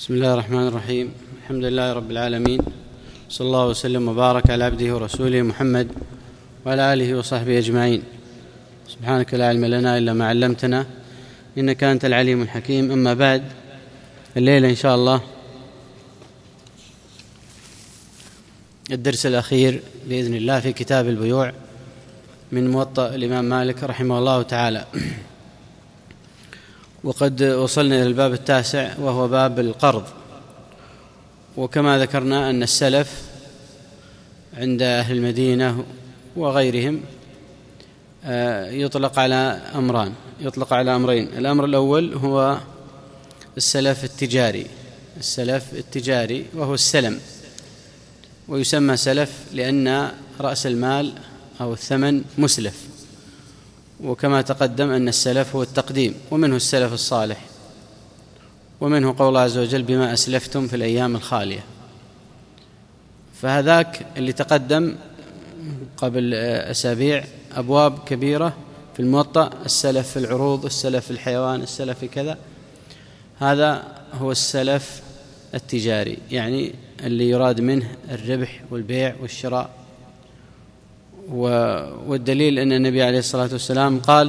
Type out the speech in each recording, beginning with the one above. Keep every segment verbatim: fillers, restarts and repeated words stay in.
بسم الله الرحمن الرحيم. الحمد لله رب العالمين، صلى الله وسلم وبارك على عبده ورسوله محمد وعلى آله وصحبه أجمعين. سبحانك لا علم لنا إلا ما علمتنا إنك أنت العليم الحكيم. أما بعد، الليلة إن شاء الله الدرس الأخير بإذن الله في كتاب البيوع من موطأ الإمام مالك رحمه الله تعالى، وقد وصلنا إلى الباب التاسع وهو باب القرض. وكما ذكرنا أن السلف عند أهل المدينة وغيرهم يطلق على أمران يطلق على أمرين. الأمر الأول هو السلف التجاري السلف التجاري وهو السلم، ويسمى سلف لأن رأس المال أو الثمن مسلف، وكما تقدم أن السلف هو التقديم، ومنه السلف الصالح، ومنه قول الله عز وجل بما أسلفتم في الأيام الخالية. فهذاك اللي تقدم قبل أسابيع أبواب كبيرة في الموطأ، السلف في العروض، السلف في الحيوان، السلف في كذا. هذا هو السلف التجاري، يعني اللي يراد منه الربح والبيع والشراء. والدليل أن النبي عليه الصلاة والسلام قال: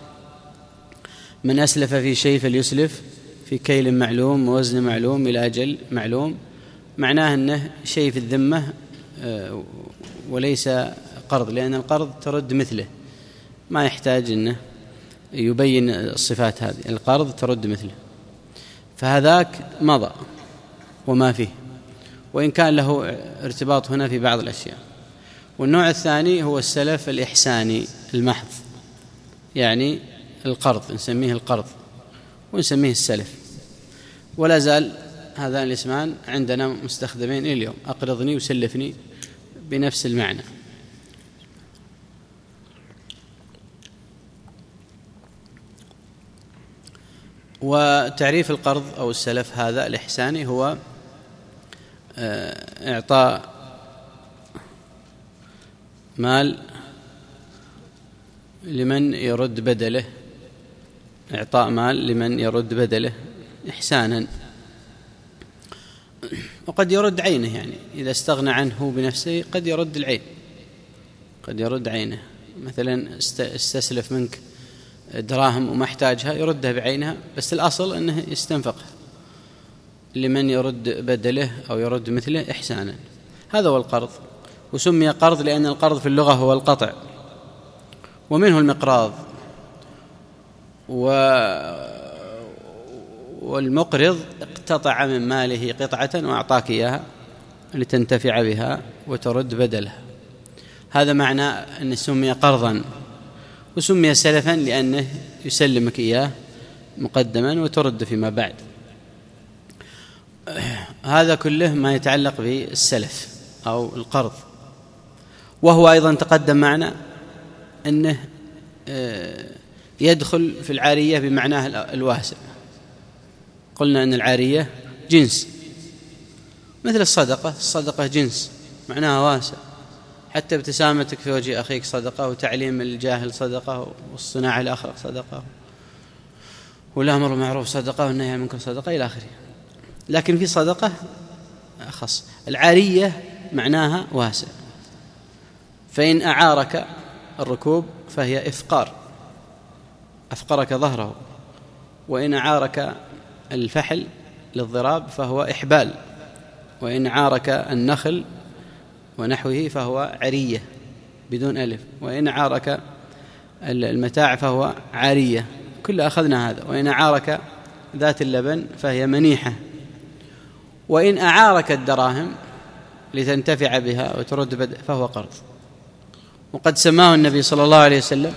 من أسلف في شيء فليسلف في كيل معلوم ووزن معلوم إلى أجل معلوم. معناه أنه شيء في الذمة وليس قرض، لأن القرض ترد مثله، ما يحتاج أنه يبين الصفات هذه. القرض ترد مثله، فهذاك مضى وما فيه، وإن كان له ارتباط هنا في بعض الأشياء. والنوع الثاني هو السلف الإحساني المحض، يعني القرض نسميه القرض ونسميه السلف. ولا زال هذان الاسمان عندنا مستخدمين إلى اليوم، أقرضني وسلفني بنفس المعنى. وتعريف القرض أو السلف هذا الإحساني هو إعطاء مال لمن يرد بدله إعطاء مال لمن يرد بدله إحسانا. وقد يرد عينه، يعني إذا استغنى عنه بنفسه قد يرد العين، قد يرد عينه. مثلا استسلف منك دراهم وما احتاجها يردها بعينها، بس الأصل أنه يستنفقها لمن يرد بدله أو يرد مثله إحسانا. هذا هو القرض، وسمي قرض لأن القرض في اللغة هو القطع، ومنه المقراض. و... والمقرض اقتطع من ماله قطعة وأعطاك إياها لتنتفع بها وترد بدلها. هذا معنى أن سمي قرضا، وسمي سلفا لأنه يسلمك إياه مقدما وترد فيما بعد. هذا كله ما يتعلق بالسلف أو القرض. وهو أيضا تقدم معنا أنه يدخل في العارية بمعناه الواسع. قلنا أن العارية جنس، مثل الصدقة الصدقة جنس معناها واسع، حتى ابتسامتك في وجه أخيك صدقة، وتعليم الجاهل صدقة، والصناعة الآخرة صدقة، والأمر بالمعروف صدقة، والنهي عن المنكر صدقة إلى آخره. لكن في صدقة أخص. العارية معناها واسع. فإن أعارك الركوب فهي إفقار، أفقرك ظهره. وإن أعارك الفحل للضراب فهو إحبال. وإن أعارك النخل ونحوه فهو عرية بدون ألف. وإن أعارك المتاع فهو عارية. كل أخذنا هذا. وإن أعارك ذات اللبن فهي منيحة. وإن أعارك الدراهم لتنتفع بها وترد بدء فهو قرض. وقد سماه النبي صلى الله عليه وسلم،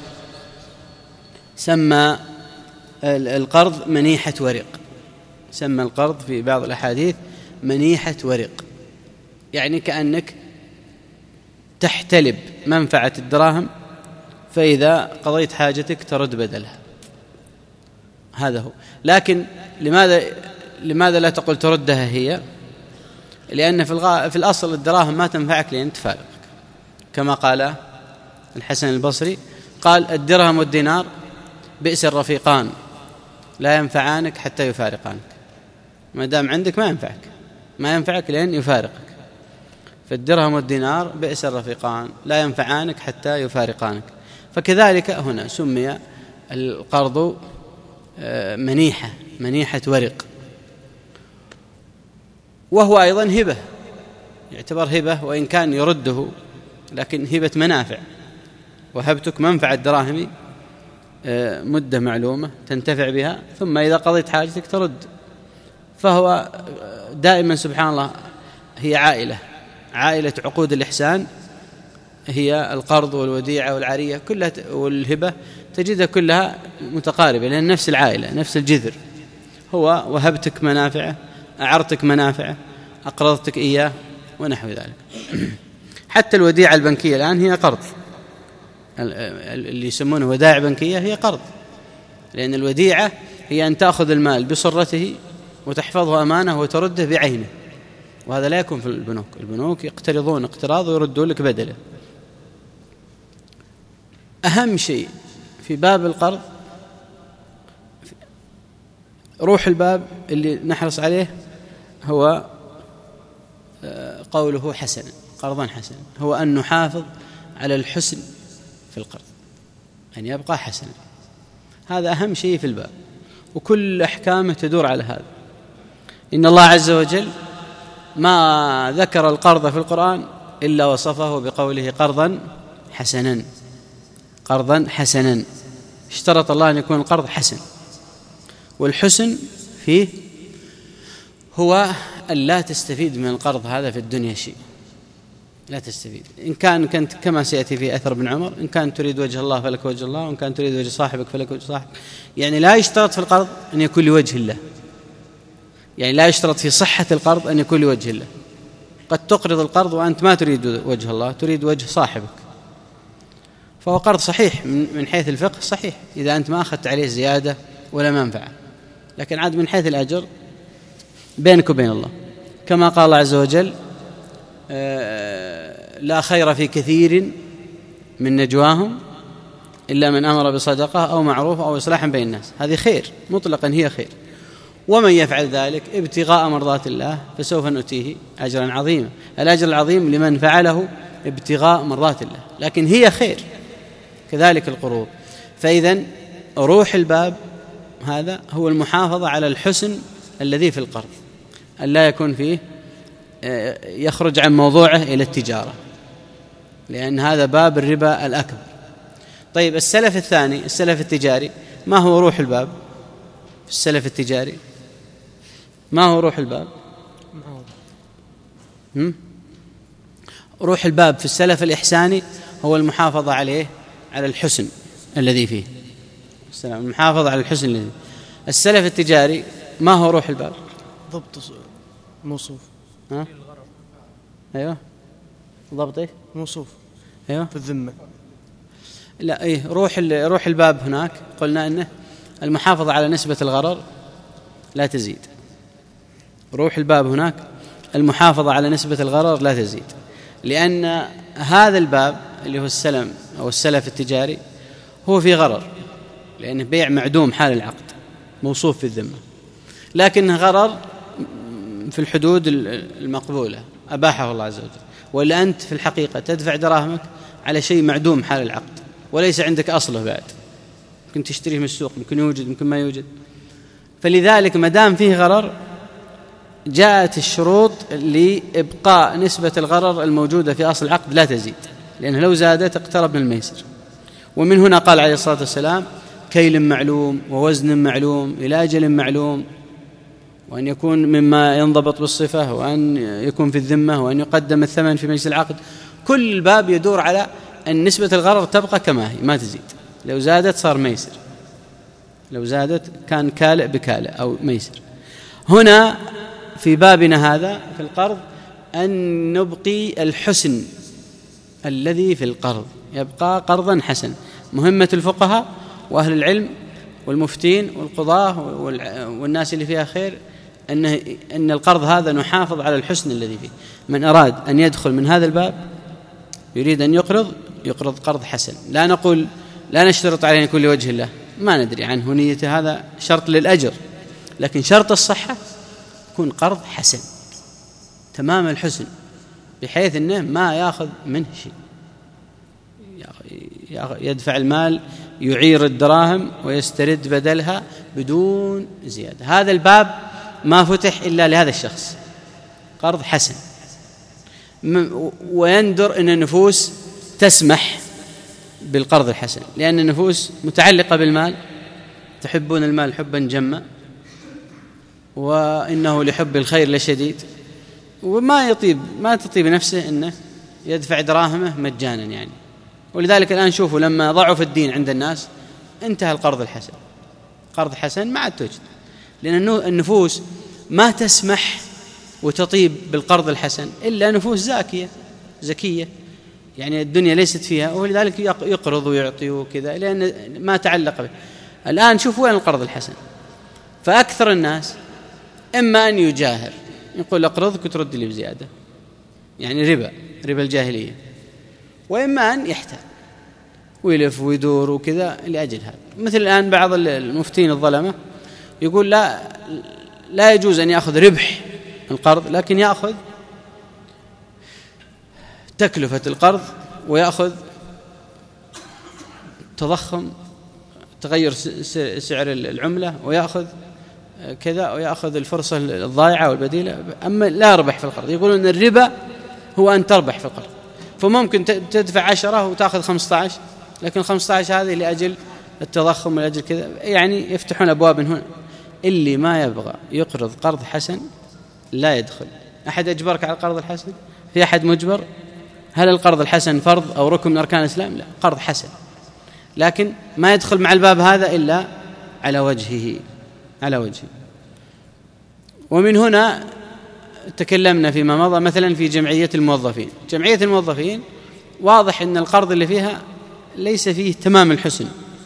سمى القرض منيحة ورق. سمى القرض في بعض الأحاديث منيحة ورق، يعني كأنك تحتلب منفعة الدراهم، فإذا قضيت حاجتك ترد بدلها. هذا هو. لكن لماذا لماذا لا تقول تردها هي؟ لأن في, الغا... في الأصل الدراهم ما تنفعك لأن تفارقك، كما قال الحسن البصري، قال: الدرهم والدينار بئس الرفيقان لا ينفعانك حتى يفارقانك. ما دام عندك ما ينفعك ما ينفعك لأن يفارقك. فالدرهم والدينار بئس الرفيقان لا ينفعانك حتى يفارقانك. فكذلك هنا سمي القرض منيحة منيحة ورق، وهو أيضا هبة، يعتبر هبة وإن كان يرده، لكن هبة منافع. وهبتك منفعة دراهمي مدة معلومة تنتفع بها، ثم إذا قضيت حاجتك ترد. فهو دائما سبحان الله هي عائلة عائلة عقود الإحسان، هي القرض والوديعة والعارية كلها والهبة تجدها كلها متقاربة، لأن نفس العائلة نفس الجذر. هو وهبتك منافعه، أعرتك منافعه، أقرضتك إياه ونحو ذلك. حتى الوديعة البنكية الآن هي قرض، اللي يسمونه ودائع بنكية هي قرض، لأن الوديعة هي أن تأخذ المال بصرته وتحفظه أمانة وترده بعينه، وهذا لا يكون في البنوك. البنوك يقترضون اقتراض ويردون لك بدله. أهم شيء في باب القرض روح الباب اللي نحرص عليه هو قوله حسنا، قرضا حسنا، هو أن نحافظ على الحسن في القرض، أن يبقى حسنا. هذا أهم شيء في الباب، وكل أحكامه تدور على هذا. إن الله عز وجل ما ذكر القرض في القرآن إلا وصفه بقوله قرضا حسنا، قرضا حسنا. اشترط الله أن يكون القرض حسن، والحسن فيه هو أن لا تستفيد من القرض هذا في الدنيا شيء، لا تستفيد. إن كان كنت كما سيأتي في أثر ابن عمر، إن كان تريد وجه الله فلك وجه الله، وإن كان تريد وجه صاحبك فلك وجه صاحبك. يعني لا يشترط في القرض أن يكون لوجه الله، يعني لا يشترط في صحة القرض أن يكون لوجه الله. قد تقرض القرض وأنت ما تريد وجه الله، تريد وجه صاحبك، فهو قرض صحيح من حيث الفقه صحيح إذا أنت ما أخذت عليه زيادة ولا منفعة، لكن عاد من حيث الأجر بينك وبين الله. كما قال الله عز وجل لا خير في كثير من نجواهم إلا من أمر بصدقة أو معروف أو إصلاح بين الناس. هذه خير مطلقا، هي خير. ومن يفعل ذلك ابتغاء مرضات الله فسوف نؤتيه أجرا عظيما. الأجر العظيم لمن فعله ابتغاء مرضات الله، لكن هي خير. كذلك القروض. فإذن روح الباب هذا هو المحافظة على الحسن الذي في القرض، أن لا يكون فيه يخرج عن موضوعه إلى التجارة، لأن هذا باب الربا الأكبر. طيب السلف الثاني، السلف التجاري، ما هو روح الباب في السلف التجاري؟ ما هو روح الباب؟ هم؟ روح الباب في السلف الإحساني هو المحافظة عليه على الحسن الذي فيه، السلام المحافظة على الحسن الذي. السلف التجاري ما هو روح الباب؟ ضبط موصوف. ها؟ أيوه ضبط إيه؟ موصوف. أيوه في الذمة. لا إيه روح روح الباب هناك قلنا إنه المحافظة على نسبة الغرر لا تزيد. روح الباب هناك المحافظة على نسبة الغرر لا تزيد، لأن هذا الباب اللي هو السلم أو السلف التجاري هو في غرر، لأنه بيع معدوم حال العقد موصوف في الذمة، لكنه غرر في الحدود المقبولة أباحه الله عز وجل. ولا أنت في الحقيقة تدفع دراهمك على شيء معدوم حال العقد وليس عندك أصله بعد، ممكن تشتريه من السوق، ممكن يوجد ممكن ما يوجد. فلذلك ما دام فيه غرر جاءت الشروط لإبقاء نسبة الغرر الموجودة في أصل العقد لا تزيد، لأنه لو زادت اقترب من الميسر. ومن هنا قال عليه الصلاة والسلام كيل معلوم ووزن معلوم إلى أجل معلوم، وأن يكون مما ينضبط بالصفة، وأن يكون في الذمة، وأن يقدم الثمن في مجلس العقد. كل الباب يدور على أن نسبة الغرر تبقى كما هي ما تزيد، لو زادت صار ميسر، لو زادت كان كالئ بكالئ أو ميسر. هنا في بابنا هذا في القرض أن نبقي الحسن الذي في القرض، يبقى قرضا حسن. مهمة الفقهاء وأهل العلم والمفتين والقضاة والناس اللي فيها خير أن أن القرض هذا نحافظ على الحسن الذي فيه. من أراد أن يدخل من هذا الباب يريد أن يقرض يقرض قرض حسن. لا نقول لا نشترط عليه يكون لوجه الله، ما ندري عنه نيته، هذا شرط للأجر، لكن شرط الصحة يكون قرض حسن تمام الحسن، بحيث أنه ما يأخذ منه شيء، يدفع المال يعير الدراهم ويسترد بدلها بدون زيادة. هذا الباب ما فتح إلا لهذا الشخص، قرض حسن. ويندر أن النفوس تسمح بالقرض الحسن، لأن النفوس متعلقة بالمال، تحبون المال حبا جما، وإنه لحب الخير لشديد، وما يطيب ما تطيب نفسه أنه يدفع دراهمه مجانا يعني. ولذلك الآن شوفوا لما ضعف الدين عند الناس انتهى القرض الحسن، قرض حسن ما عاد توجد، لأن النفوس ما تسمح وتطيب بالقرض الحسن إلا نفوس زاكية زكية، يعني الدنيا ليست فيها، ولذلك يقرض ويعطي وكذا لأن ما تعلق به. الآن شوفوا وين القرض الحسن، فأكثر الناس إما أن يجاهر يقول أقرضك وترد لي بزيادة، يعني ربا ربا الجاهلية، وإما أن يحتال ويلف ويدور وكذا لأجل هذا. مثل الآن بعض المفتين الظلمة يقول لا لا يجوز أن يأخذ ربح القرض، لكن يأخذ تكلفة القرض، ويأخذ تضخم تغير سعر العملة، ويأخذ كذا، ويأخذ الفرصة الضائعة والبديلة، أما لا يربح في القرض. يقولون أن الربا هو أن تربح في القرض، فممكن تدفع عشرة وتأخذ خمسة عشر، لكن خمسة عشر هذه لأجل التضخم ولأجل كذا، يعني يفتحون أبواب هنا. اللي ما يبغى يقرض قرض حسن لا يدخل. أحد أجبرك على القرض الحسن؟ في أحد مجبر؟ هل القرض الحسن فرض أو ركن من أركان الإسلام؟ لا، قرض حسن، لكن ما يدخل مع الباب هذا إلا على وجهه على وجهه. ومن هنا تكلمنا فيما مضى مثلا في جمعية الموظفين. جمعية الموظفين واضح أن القرض اللي فيها ليس فيه تمام الحسن،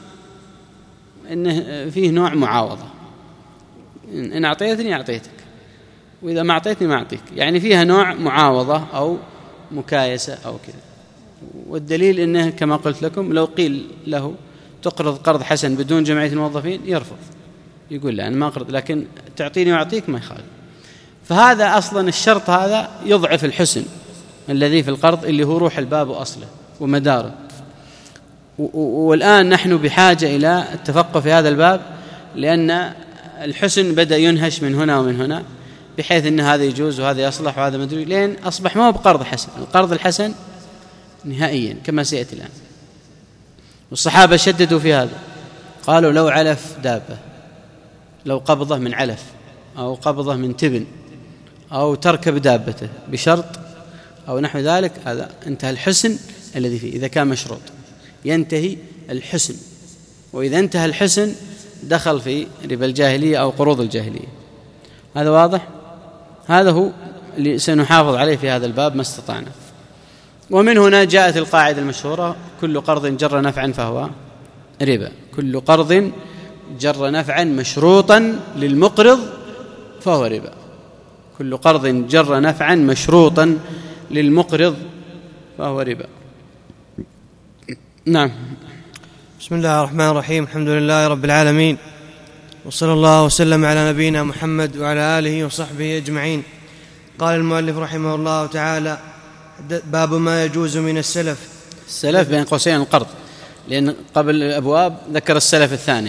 إنه فيه نوع معاوضة، إن أعطيتني أعطيتك، وإذا ما أعطيتني ما أعطيك، يعني فيها نوع معاوضة أو مكايسة أو كذا. والدليل إنه كما قلت لكم لو قيل له تقرض قرض حسن بدون جمعية الموظفين يرفض، يقول لا أنا ما أقرض، لكن تعطيني وأعطيك ما يخالف. فهذا أصلا الشرط هذا يضعف الحسن الذي في القرض اللي هو روح الباب وأصله ومداره. والآن نحن بحاجة إلى التفقه في هذا الباب، لأن الحسن بدأ ينهش من هنا ومن هنا، بحيث أن هذا يجوز وهذا يصلح وهذا مدري، لين أصبح ما هو بقرض حسن، القرض الحسن نهائيا كما سيأتي الآن. والصحابة شددوا في هذا، قالوا لو علف دابة، لو قبضه من علف أو قبضه من تبن أو تركب دابته بشرط أو نحو ذلك، هذا انتهى الحسن الذي فيه. إذا كان مشروط ينتهي الحسن، وإذا انتهى الحسن دخل في ربا الجاهلية أو قروض الجاهلية. هذا واضح؟ هذا هو اللي سنحافظ عليه في هذا الباب ما استطعنا. ومن هنا جاءت القاعدة المشهورة: كل قرض جر نفعا فهو ربا. كل قرض جر نفعا مشروطا للمقرض فهو ربا. كل قرض جر نفعا مشروطا للمقرض فهو ربا. نعم. بسم الله الرحمن الرحيم. الحمد لله رب العالمين، وصلى الله وسلم على نبينا محمد وعلى آله وصحبه أجمعين. قال المؤلف رحمه الله تعالى: باب ما يجوز من السلف. السلف بين قوسين القرض، لأن قبل الأبواب ذكر السلف الثاني،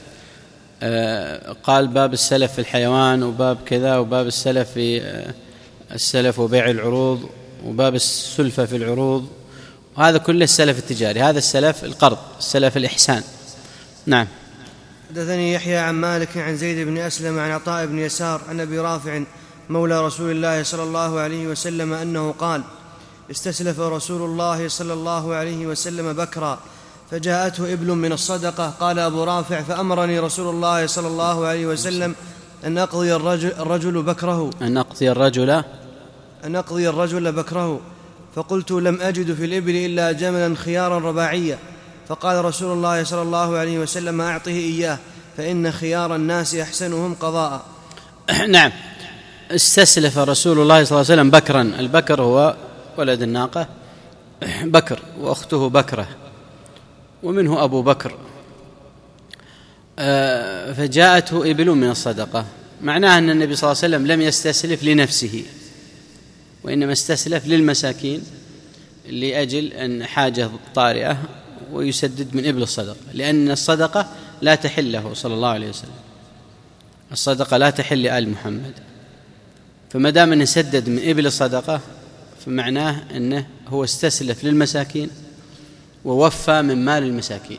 آه قال باب السلف في الحيوان، وباب كذا، وباب السلف في آه السلف وبيع العروض، وباب السلفة في العروض، وهذا كله السلف التجاري. هذا السلف القرض، السلف الإحسان. نعم. حدثني يحيى عن مالك عن زيد بن أسلم عن عطاء بن يسار عن أبي رافع مولى رسول الله صلى الله عليه وسلم أنه قال: استسلف رسول الله صلى الله عليه وسلم بكرا فجاءته إبل من الصدقة. قال أبو رافع: فأمرني رسول الله صلى الله عليه وسلم أن أقضي الرجل, الرجل بكره أن أقضي الرجل أن أقضي الرجل بكره فقلت: لم أجد في الإبل إلا جملا خيارا رباعيا. فقال رسول الله صلى الله عليه وسلم: أعطه إياه فإن خيار الناس أحسنهم قضاء. نعم. استسلف رسول الله صلى الله عليه وسلم بكرا. البكر هو ولد الناقة، بكر، وأخته بكرة، ومنه أبو بكر. فجاءته إبل من الصدقة، معناه أن النبي صلى الله عليه وسلم لم يستسلف لنفسه، وإنما استسلف للمساكين لأجل أن حاجة طارئة ويسدد من إبل الصدقة، لأن الصدقة لا تحل له صلى الله عليه وسلم، الصدقة لا تحل لآل محمد، فما دام أنه سدد من إبل الصدقة فمعناه أنه هو استسلف للمساكين ووفى من مال المساكين،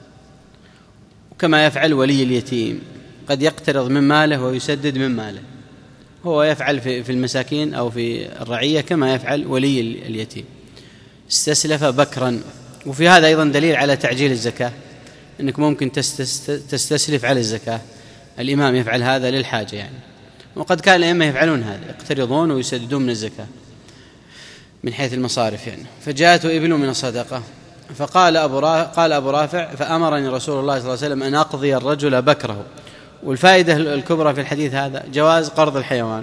وكما يفعل ولي اليتيم قد يقترض من ماله ويسدد من ماله، هو يفعل في المساكين أو في الرعية كما يفعل ولي اليتيم، استسلف بكرا. وفي هذا أيضا دليل على تعجيل الزكاة، أنك ممكن تستسلف على الزكاة، الإمام يفعل هذا للحاجة يعني، وقد كان الأئمة يفعلون هذا، يقترضون ويسددون من الزكاة من حيث المصارف يعني. فجاءته إبل من الصدقة فقال أبو قال أبو رافع فأمرني رسول الله صلى الله عليه وسلم أن أقضي الرجل بكره. والفائدة الكبرى في الحديث هذا جواز قرض الحيوان،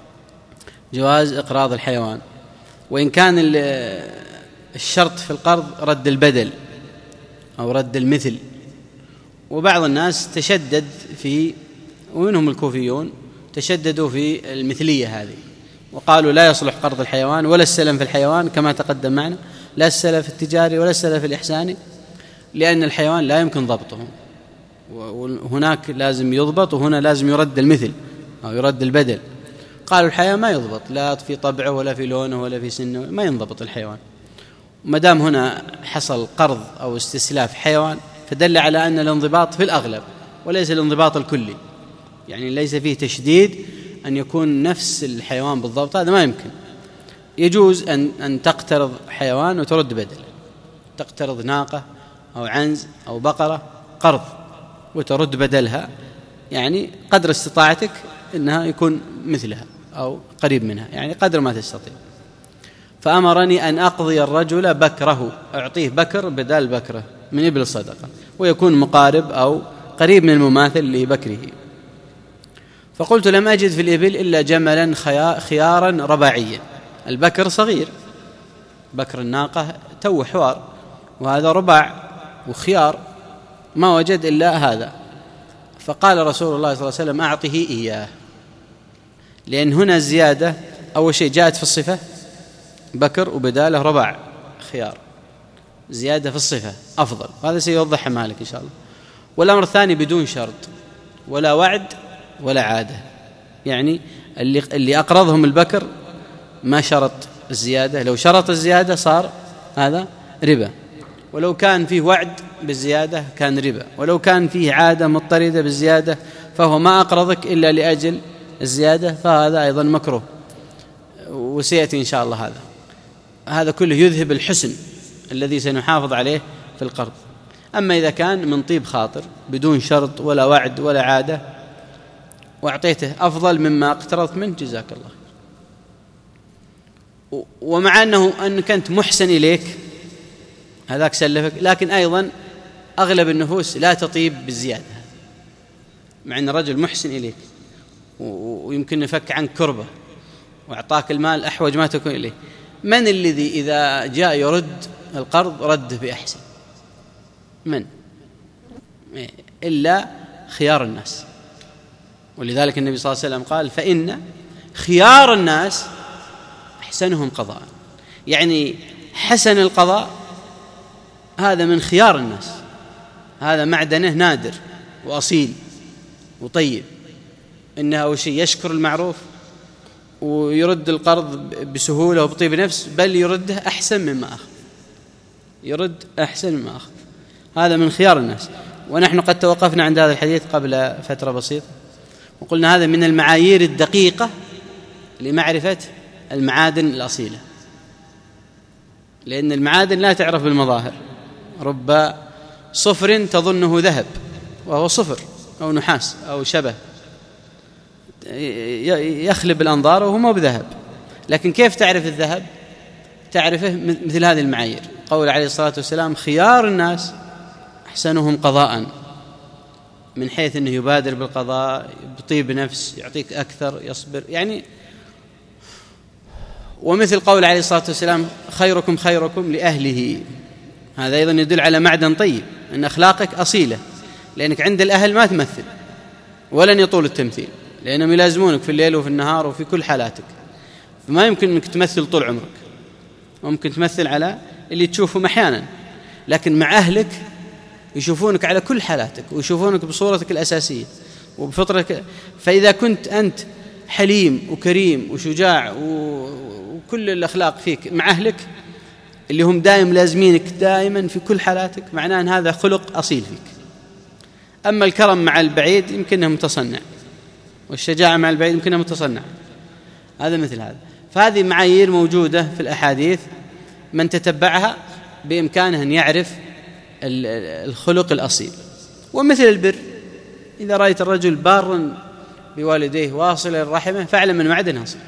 جواز إقراض الحيوان، وإن كان الشرط في القرض رد البدل أو رد المثل، وبعض الناس تشدد في، ومنهم الكوفيون تشددوا في المثلية هذه وقالوا لا يصلح قرض الحيوان ولا السلم في الحيوان كما تقدم معنا، لا السلف التجاري ولا السلف الإحساني، لأن الحيوان لا يمكن ضبطه، وهناك لازم يضبط وهنا لازم يرد المثل أو يرد البدل. قالوا الحيوان ما يضبط لا في طبعه ولا في لونه ولا في سنه، ما ينضبط الحيوان. ما دام هنا حصل قرض أو استسلاف حيوان فدل على أن الانضباط في الأغلب وليس الانضباط الكلي، يعني ليس فيه تشديد أن يكون نفس الحيوان بالضبط، هذا ما يمكن. يجوز أن أن تقترض حيوان وترد بدل، تقترض ناقة أو عنز أو بقرة قرض وترد بدلها، يعني قدر استطاعتك إنها يكون مثلها أو قريب منها، يعني قدر ما تستطيع. فأمرني أن أقضي الرجل بكره، أعطيه بكر بدال بكره من إبل الصدقة، ويكون مقارب أو قريب من المماثل لبكره. فقلت لم أجد في الإبل إلا جملا خيارا رباعيا، البكر صغير، بكر الناقة تو حوار، وهذا رباع وخيار، ما وجد إلا هذا. فقال رسول الله صلى الله عليه وسلم أعطه إياه، لأن هنا الزيادة أول شيء جاءت في الصفة بكر وبداله رباع خيار، زيادة في الصفة أفضل، وهذا سيوضح مالك إن شاء الله. والأمر الثاني بدون شرط ولا وعد ولا عادة، يعني اللي, اللي أقرضهم البكر ما شرط الزيادة، لو شرط الزيادة صار هذا ربا، ولو كان فيه وعد بالزيادة كان ربا، ولو كان فيه عادة مضطردة بالزيادة فهو ما أقرضك إلا لأجل الزيادة، فهذا أيضا مكروه، وسيأتي إن شاء الله. هذا هذا كله يذهب الحسن الذي سنحافظ عليه في القرض. أما إذا كان من طيب خاطر بدون شرط ولا وعد ولا عادة وأعطيته أفضل مما اقترضت منه جزاك الله، ومع أنه أنك أنت محسن إليك هذاك سلفك، لكن أيضا أغلب النفوس لا تطيب بالزيادة، مع أن الرجل محسن إليك ويمكن يفك عنك كربة وأعطاك المال أحوج ما تكون إليه، من الذي إذا جاء يرد القرض رد بأحسن؟ من؟ إلا خيار الناس. ولذلك النبي صلى الله عليه وسلم قال فإن خيار الناس أحسنهم قضاء، يعني حسن القضاء هذا من خيار الناس، هذا معدنه نادر وأصيل وطيب، إنه أول شيء يشكر المعروف ويرد القرض بسهولة وبطيب نفس، بل يرده أحسن مما أخذ، يرد أحسن مما أخذ، هذا من خيار الناس. ونحن قد توقفنا عند هذا الحديث قبل فترة بسيطة وقلنا هذا من المعايير الدقيقة لمعرفة المعادن الأصيلة، لأن المعادن لا تعرف بالمظاهر، رب صفر تظنه ذهب وهو صفر أو نحاس أو شبه يخلب الأنظار وهو مو بذهب. لكن كيف تعرف الذهب؟ تعرفه مثل هذه المعايير، قول عليه الصلاة والسلام خيار الناس أحسنهم قضاء، من حيث أنه يبادر بالقضاء بطيب نفس، يعطيك أكثر، يصبر يعني. ومثل قول عليه الصلاة والسلام خيركم خيركم لأهله، هذا أيضا يدل على معدن طيب، أن أخلاقك أصيلة، لأنك عند الأهل ما تمثل ولن يطول التمثيل، لأنهم يلازمونك في الليل وفي النهار وفي كل حالاتك، فما يمكن أنك تمثل طول عمرك. ممكن تمثل على اللي تشوفهم أحيانا، لكن مع أهلك يشوفونك على كل حالاتك ويشوفونك بصورتك الأساسية وبفطرك. فإذا كنت أنت حليم وكريم وشجاع وكل الأخلاق فيك مع أهلك اللي هم دائم لازمينك دائما في كل حالاتك، معناه أن هذا خلق أصيل فيك. أما الكرم مع البعيد يمكنه متصنع، والشجاعة مع البعيد يمكنه متصنع، هذا مثل هذا. فهذه معايير موجودة في الأحاديث، من تتبعها بإمكانه أن يعرف الخلق الأصيل. ومثل البر، إذا رأيت الرجل بارا بوالديه واصل الرحمة فاعلم من معدن أصل،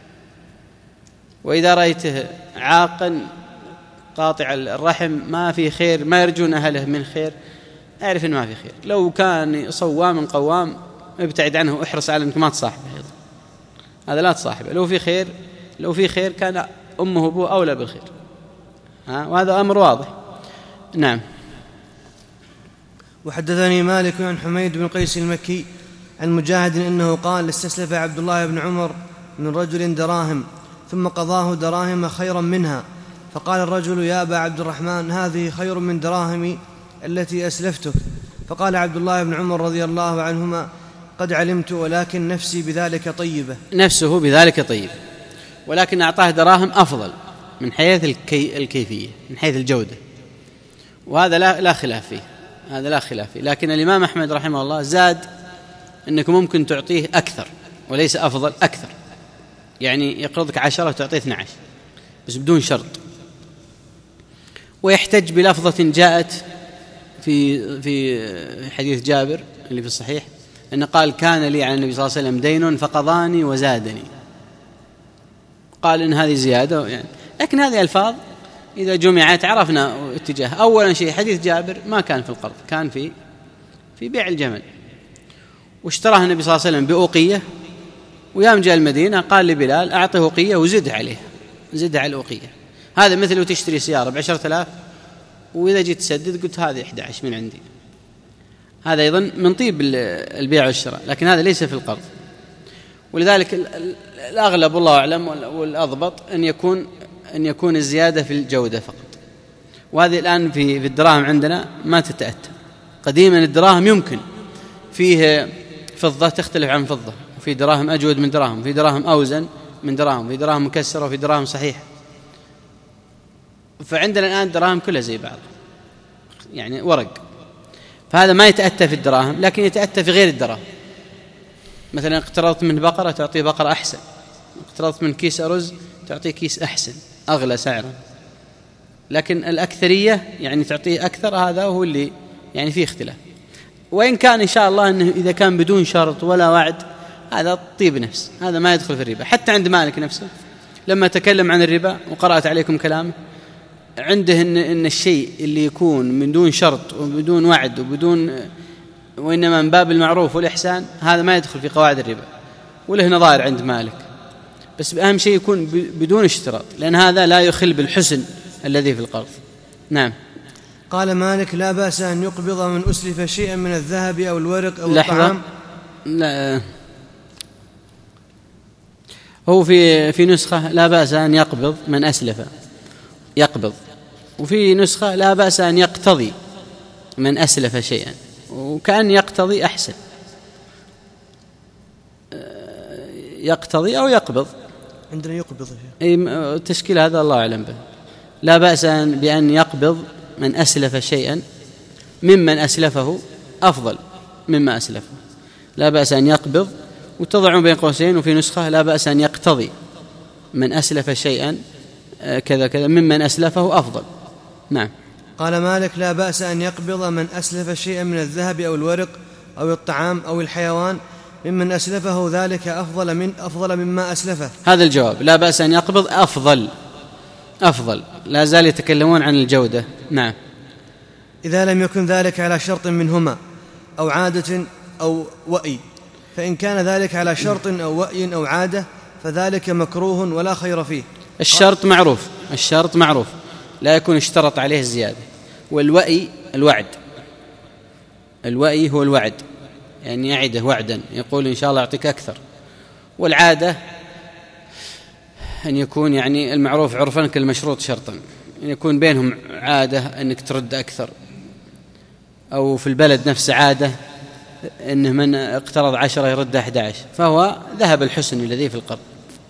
وإذا رأيته عاقا قاطع الرحم ما في خير، ما يرجون أهله من خير، أعرف أنه ما في خير. لو كان صوام قوام ابتعد عنه، احرص على أنك ما تصاحبه، هذا لا تصاحبه. لو في خير لو في خير كان أمه وأبوه أولى بالخير، ها؟ وهذا أمر واضح. نعم. وحدثني مالك عن حميد بن قيس المكي عن مجاهد أنه قال: استسلف عبد الله بن عمر من رجل دراهم ثم قضاه دراهم خيرا منها، فقال الرجل: يا أبا عبد الرحمن، هذه خير من دراهمي التي أسلفتك. فقال عبد الله بن عمر رضي الله عنهما: قد علمت، ولكن نفسي بذلك طيبة. نفسه بذلك طيبة، ولكن أعطاه دراهم أفضل من حيث الكي الكيفية، من حيث الجودة، وهذا لا, لا خلاف فيه، هذا لا خلاف فيه. لكن الإمام أحمد رحمه الله زاد أنك ممكن تعطيه أكثر وليس أفضل، أكثر، يعني يقرضك عشرة تعطيه اثنى عشر بس بدون شرط. ويحتج بلفظة جاءت في في حديث جابر اللي في الصحيح، أنه قال: كان لي على النبي صلى الله عليه وسلم دين فقضاني وزادني. قال إن هذه زيادة يعني، لكن هذه ألفاظ إذا جمعت عرفنا اتجاه. أولا شيء حديث جابر ما كان في القرض، كان في في بيع الجمل، واشتراه النبي صلى الله عليه وسلم بأوقية، ويوم جاء المدينة قال لبلال: أعطه أوقية وزد عليه، زد على الأوقية. هذا مثل تشتري سيارة بعشرة آلاف وإذا جيت تسدد قلت هذه أحد عشر من عندي، هذا أيضا من طيب البيع والشراء، لكن هذا ليس في القرض. ولذلك الأغلب والله أعلم والأضبط أن يكون أن يكون الزيادة في الجودة فقط. وهذه الآن في في الدراهم عندنا ما تتأتى. قديما الدراهم يمكن فيه فضة تختلف عن فضة، وفي دراهم أجود من دراهم، في دراهم أوزن من دراهم، في دراهم مكسرة وفي دراهم صحيحة. فعندنا الآن دراهم كلها زي بعض، يعني ورق. فهذا ما يتأتى في الدراهم، لكن يتأتى في غير الدراهم. مثلا اقترضت من بقرة تعطيه بقرة أحسن، اقترضت من كيس أرز تعطيه كيس أحسن أغلى سعرا. لكن الأكثرية يعني تعطيه أكثر، هذا هو اللي يعني فيه اختلاف. وإن كان إن شاء الله أنه إذا كان بدون شرط ولا وعد هذا طيب نفس، هذا ما يدخل في الربا. حتى عند مالك نفسه لما تكلم عن الربا وقرأت عليكم كلامه، عنده إن, إن الشيء اللي يكون من دون شرط وبدون وعد وبدون وإنما من باب المعروف والإحسان هذا ما يدخل في قواعد الربا، وله نظائر عند مالك. بس أهم شيء يكون بدون اشتراط، لأن هذا لا يخل بالحسن الذي في القرض. نعم. قال مالك: لا بأس أن يقبض من أسلف شيئا من الذهب أو الورق أو الطعام. لا، هو في في نسخة لا بأس أن يقبض من أسلف، يقبض، وفي نسخة لا بأس أن يقتضي من أسلف شيئا، وكأن يقتضي أحسن، يقتضي أو يقبض. عندنا يقبض، أي تشكيل هذا الله أعلم به. لا بأس بأن يقبض من أسلف شيئا ممن أسلفه أفضل مما أسلفه، لا بأس أن يقبض، وتضع بين قوسين وفي نسخة لا بأس أن يقتضي من أسلف شيئا كذا كذا ممن أسلفه أفضل. نعم. قال مالك: لا بأس أن يقبض من أسلف شيئا من الذهب أو الورق أو الطعام أو الحيوان ممن أسلفه ذلك أفضل من أفضل مما أسلفه. هذا الجواب، لا بأس أن يقبض أفضل، أفضل، لا زال يتكلمون عن الجودة. نعم. إذا لم يكن ذلك على شرط منهما أو عادة أو وأي، فإن كان ذلك على شرط أو وأي أو عادة فذلك مكروه ولا خير فيه. الشرط معروف، الشرط معروف لا يكون اشترط عليه الزيادة. والوأي الوعد، الوأي هو الوعد، يعني يعده وعدا يقول إن شاء الله أعطيك أكثر. والعادة أن يكون يعني المعروف عرفا كالمشروط شرطا، أن يكون بينهم عادة أنك ترد أكثر، أو في البلد نفس عادة أنه من اقترض عشرة يرد أحد عشر، فهو ذهب الحسن الذي في القرض.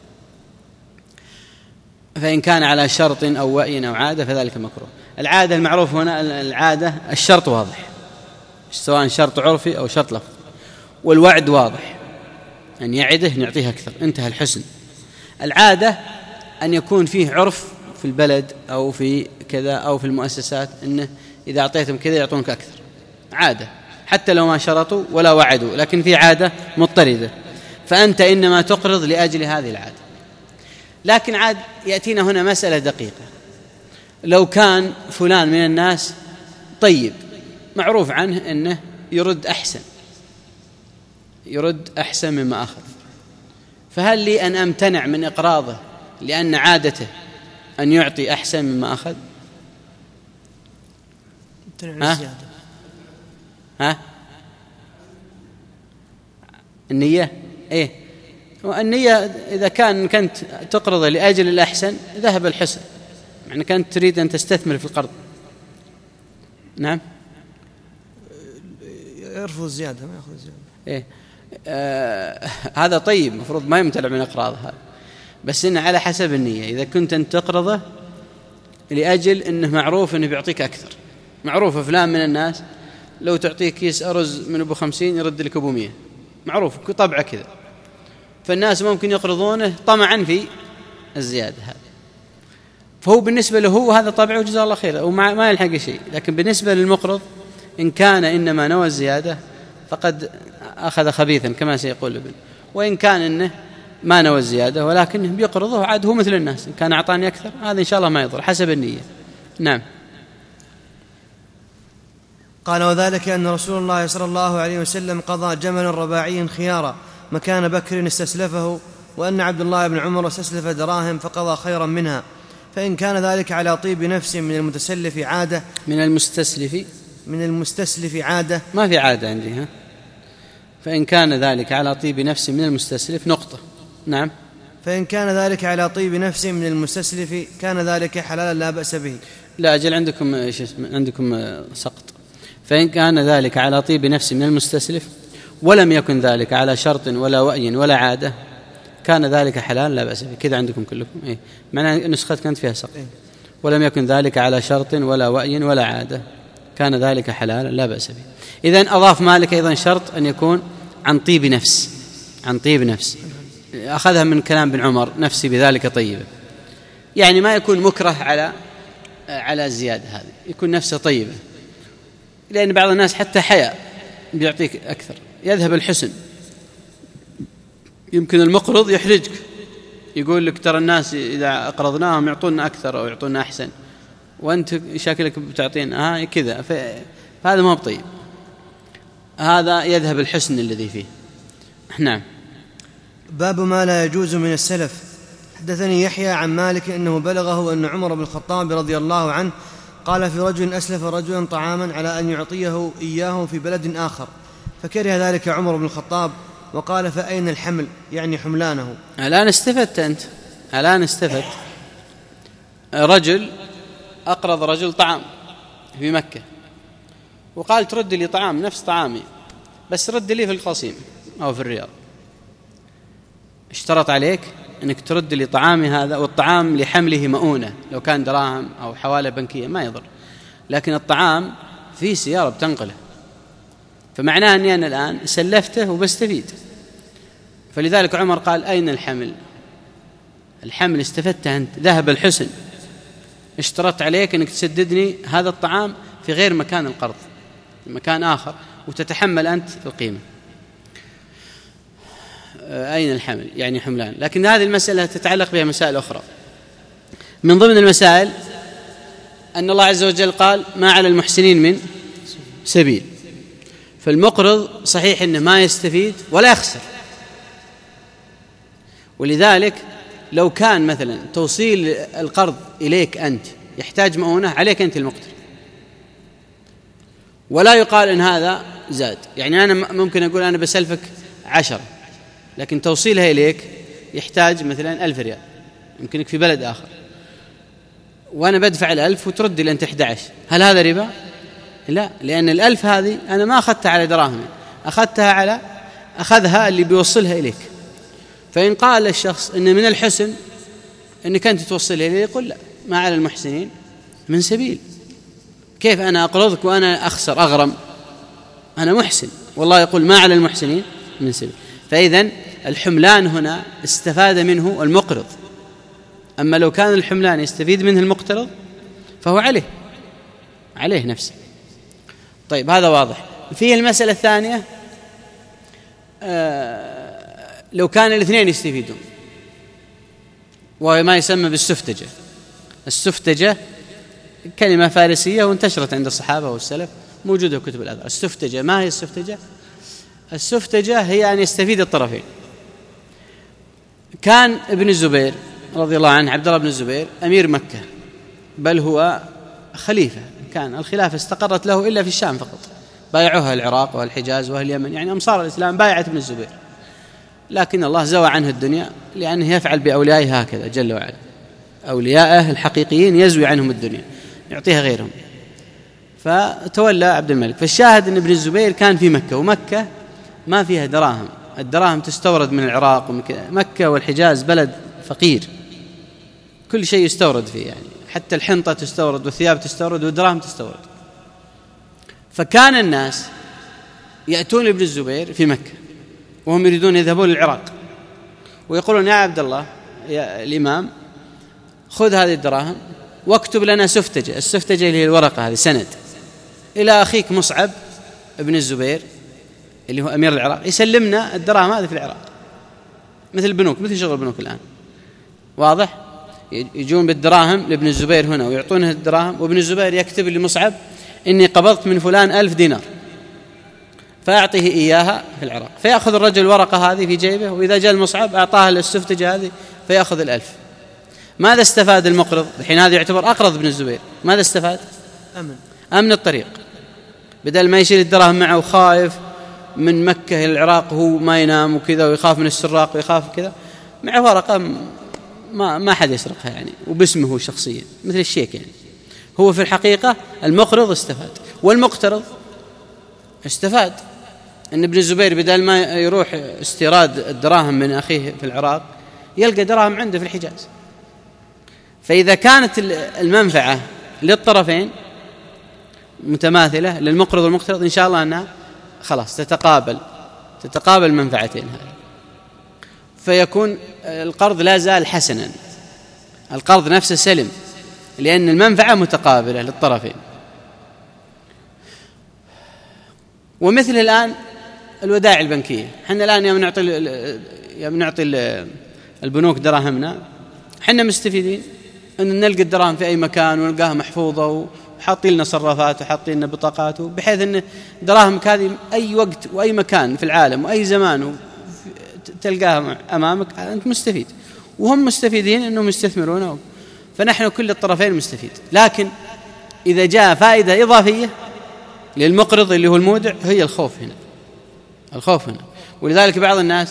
فإن كان على شرط أو وأي أو عادة فذلك مكروه. العادة المعروف هنا العادة الشرط واضح، سواء شرط عرفي أو شرط لفظي، والوعد واضح أن يعده نعطيه أكثر، انتهى الحسن. العادة أن يكون فيه عرف في البلد أو في كذا أو في المؤسسات أنه إذا أعطيتم كذا يعطونك أكثر، عادة حتى لو ما شرطوا ولا وعدوا، لكن في عادة مضطردة، فأنت إنما تقرض لأجل هذه العادة. لكن عاد يأتينا هنا مسألة دقيقة، لو كان فلان من الناس طيب معروف عنه أنه يرد أحسن يرد أحسن مما أخذ، فهل لي أن أمتنع من إقراضه لأن عادته أن يعطي أحسن مما أخذ؟ ها؟ ها؟ النية إيه؟ والنية إذا كان كنت تقرض لأجل الأحسن ذهب الحسن، يعني كنت تريد أن تستثمر في القرض. نعم، يرفض زيادة ما يأخذ زيادة. إيه؟ آه هذا طيب، مفروض ما يمتنع من إقراض هذا، بس إنه على حسب النية. إذا كنت أن تقرضه لأجل أنه معروف أنه بيعطيك أكثر، معروف فلان من الناس لو تعطيه كيس أرز من أبو خمسين يرد لك أبو مية، معروف طبعه كذا، فالناس ممكن يقرضونه طمعا في الزيادة هذه، فهو بالنسبة له هو هذا طبعه وجزاه الله خير وما ما يلحق شيء. لكن بالنسبة للمقرض إن كان إنما نوى الزيادة فقد أخذ خبيثا كما سيقول ابن، وإن كان إنه ما نوى الزيادة ولكنه بيقرضه عاد هو مثل الناس، إن كان أعطاني أكثر هذا إن شاء الله ما يضر، حسب النية. نعم. قال وذلك أن رسول الله صلى الله عليه وسلم قضى جملا رباعيا خيارا مكان بكر استسلفه، وأن عبد الله بن عمر استسلف دراهم فقضى خيرا منها، فإن كان ذلك على طيب نفس من المتسلف عادة من المستسلف من المستسلف عادة ما في عادة عندي ها، فإن كان ذلك على طيب نفس من المستسلف نقطة. نعم. فإن كان ذلك على طيب نفس من المستسلف كان ذلك حلالا لا بأس به. لا أجل عندكم عندكم سقط. فإن كان ذلك على طيب نفس من المستسلف ولم يكن ذلك على شرط ولا وأي ولا عادة كان ذلك حلال لا بأس به. كذا عندكم كلكم إيه؟ معناه نسخة كانت فيها سقط. ولم يكن ذلك على شرط ولا وأي ولا عادة كان ذلك حلالا لا بأس به. إذن أضاف مالك أيضا شرط أن يكون عن طيب نفس، عن طيب نفس أخذها من كلام بن عمر نفسي بذلك طيبة، يعني ما يكون مكره على على الزيادة هذه، يكون نفسه طيبة، لأن بعض الناس حتى حياء بيعطيك أكثر يذهب الحسن. يمكن المقرض يحرجك يقول لك ترى الناس إذا أقرضناهم يعطونا أكثر أو يعطونا أحسن وأنت شكلك بتعطينا آه كذا، فهذا ما هو طيب، هذا يذهب الحسن الذي فيه. نعم. باب ما لا يجوز من السلف. حدثني يحيى عن مالك أنه بلغه أن عمر بن الخطاب رضي الله عنه قال في رجل أسلف رجلا طعاما على أن يعطيه إياه في بلد آخر، فكره ذلك عمر بن الخطاب وقال فأين الحمل، يعني حملانه. الآن استفدت أنت، الآن استفدت. رجل أقرض رجل طعام في مكة وقال ترد لي طعام نفس طعامي بس رد لي في القصيم أو في الرياض، اشترط عليك أنك ترد لي طعامي هذا، والطعام لحمله مؤونة، لو كان دراهم أو حوالة بنكية ما يضر، لكن الطعام فيه سيارة بتنقله، فمعناه أني أنا الآن سلفته وبستفيد. فلذلك عمر قال أين الحمل؟ الحمل استفدته أنت، ذهب الحسن، اشترطت عليك أنك تسددني هذا الطعام في غير مكان القرض، في مكان آخر، وتتحمل أنت القيمة. أين الحمل؟ يعني حملان. لكن هذه المسألة تتعلق بها مسائل أخرى. من ضمن المسائل أن الله عز وجل قال ما على المحسنين من سبيل، فالمقرض صحيح أنه ما يستفيد ولا يخسر، ولذلك لو كان مثلا توصيل القرض إليك أنت يحتاج مؤونة عليك أنت المقترض، ولا يقال إن هذا زاد. يعني أنا ممكن أقول أنا بسلفك عشرة، لكن توصيلها إليك يحتاج مثلا ألف ريال، يمكنك في بلد آخر، وأنا بدفع الألف وتردي لأنت أحد عشر، هل هذا ربا؟ لا، لأن الألف هذه أنا ما أخذتها على دراهم، أخذتها على أخذها اللي بيوصلها إليك. فإن قال الشخص إن من الحسن أنك أنت توصلها إليه، يقول لا، ما على المحسنين من سبيل. كيف أنا أقرضك وأنا أخسر أغرم؟ أنا محسن، والله يقول ما على المحسنين من سبيل. فإذن الحملان هنا استفاد منه المقرض، أما لو كان الحملان يستفيد منه المقترض فهو عليه عليه نفسه. طيب هذا واضح. فيه المسألة الثانية، آه لو كان الاثنين يستفيدون، وهو ما يسمى بالسفتجة. السفتجة كلمة فارسية وانتشرت عند الصحابة والسلف، موجودة في كتب الأذكار. السفتجة ما هي السفتجة؟ السفتجة هي أن يستفيد الطرفين. كان ابن الزبير رضي الله عنه، عبد الله بن الزبير، أمير مكة، بل هو خليفة، كان الخلافة استقرت له إلا في الشام فقط، بايعوها العراق والحجاز واليمن، يعني أمصار الإسلام بايعت ابن الزبير، لكن الله زوى عنه الدنيا لأنه يفعل بأوليائه هكذا جل وعلا. أولياءه الحقيقيين يزوي عنهم الدنيا، يعطيها غيرهم، فتولى عبد الملك. فالشاهد أن ابن الزبير كان في مكة، ومكة ما فيها دراهم، الدراهم تستورد من العراق ومكة. مكة والحجاز بلد فقير، كل شيء يستورد فيه، يعني حتى الحنطة تستورد والثياب تستورد والدراهم تستورد. فكان الناس يأتون لابن الزبير في مكة وهم يريدون يذهبون للعراق، ويقولون يا عبد الله يا الإمام، خذ هذه الدراهم واكتب لنا سفتجة. السفتجة اللي هي الورقة هذه، سند إلى أخيك مصعب ابن الزبير اللي هو أمير العراق، يسلمنا الدراهم هذه في العراق، مثل البنوك، مثل شغل البنوك الآن، واضح؟ يجون بالدراهم لابن الزبير هنا ويعطونه الدراهم، وابن الزبير يكتب لمصعب إني قبضت من فلان ألف دينار، فأعطيه إياها في العراق، فيأخذ الرجل الورقة هذه في جيبه، وإذا جاء المصعب أعطاها للسفتجة هذه فيأخذ الألف. ماذا استفاد المقرض؟ الحين هذا يعتبر أقرض ابن الزبير، ماذا استفاد؟ أمن أمن الطريق، بدل ما يشيل الدراهم معه وخايف من مكة إلى العراق وهو ما ينام وكذا، ويخاف من السراق ويخاف كذا، معه ورقة ما ما حد يسرقها يعني، وباسمه شخصيا مثل الشيك. يعني هو في الحقيقة المقرض استفاد، والمقترض استفاد. أن ابن الزبير بدل ما يروح استيراد الدراهم من أخيه في العراق، يلقى دراهم عنده في الحجاز. فإذا كانت المنفعة للطرفين متماثلة، للمقرض والمقترض، إن شاء الله أنها خلاص تتقابل تتقابل المنفعتين هذه، فيكون القرض لا زال حسنا، القرض نفسه سلم، لأن المنفعة متقابلة للطرفين. ومثل الآن الودائع البنكية، حنا الآن يوم نعطي يوم نعطي البنوك دراهمنا، حنا مستفيدين أن نلقى الدراهم في أي مكان ونلقاها محفوظة، وحاطين لنا صرافات وحاطين لنا بطاقات، بحيث أن دراهمك هذه أي وقت وأي مكان في العالم وأي زمان تلقاها أمامك، أنت مستفيد، وهم مستفيدين أنهم يستثمرون، فنحن كل الطرفين مستفيد. لكن إذا جاء فائدة إضافية للمقرض اللي هو المودع، هي الخوف هنا، الخوف هنا. ولذلك بعض الناس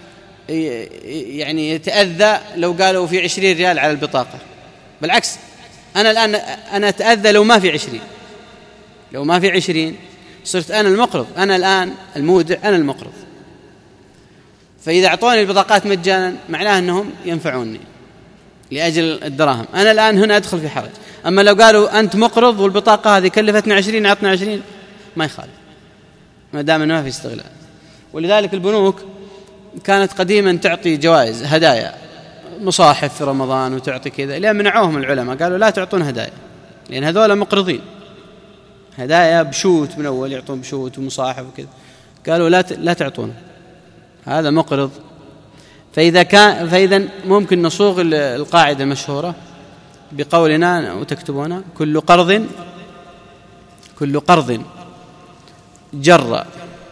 يعني يتأذى لو قالوا في عشرين ريال على البطاقة، بالعكس أنا الآن أنا أتأذى لو ما في عشرين، لو ما في عشرين صرت أنا المقرض، أنا الآن المودع، أنا المقرض. فإذا أعطوني البطاقات مجانا معناه أنهم ينفعوني لأجل الدراهم، أنا الآن هنا أدخل في حرج. أما لو قالوا أنت مقرض والبطاقة هذه كلفتنا عشرين، عطنا عشرين، ما يخالف ما دام أنه ما في استغلال. ولذلك البنوك كانت قديما تعطي جوائز هدايا، مصاحف في رمضان وتعطي كذا، لأن منعوهم العلماء، قالوا لا تعطون هدايا، لأن هذول مقرضين، هدايا بشوت من أول يعطون بشوت ومصاحف وكذا، قالوا لا لا تعطون، هذا مقرض. فإذا كان فإذا ممكن نصوغ القاعدة المشهورة بقولنا وتكتبونها: كل قرض كل قرض جر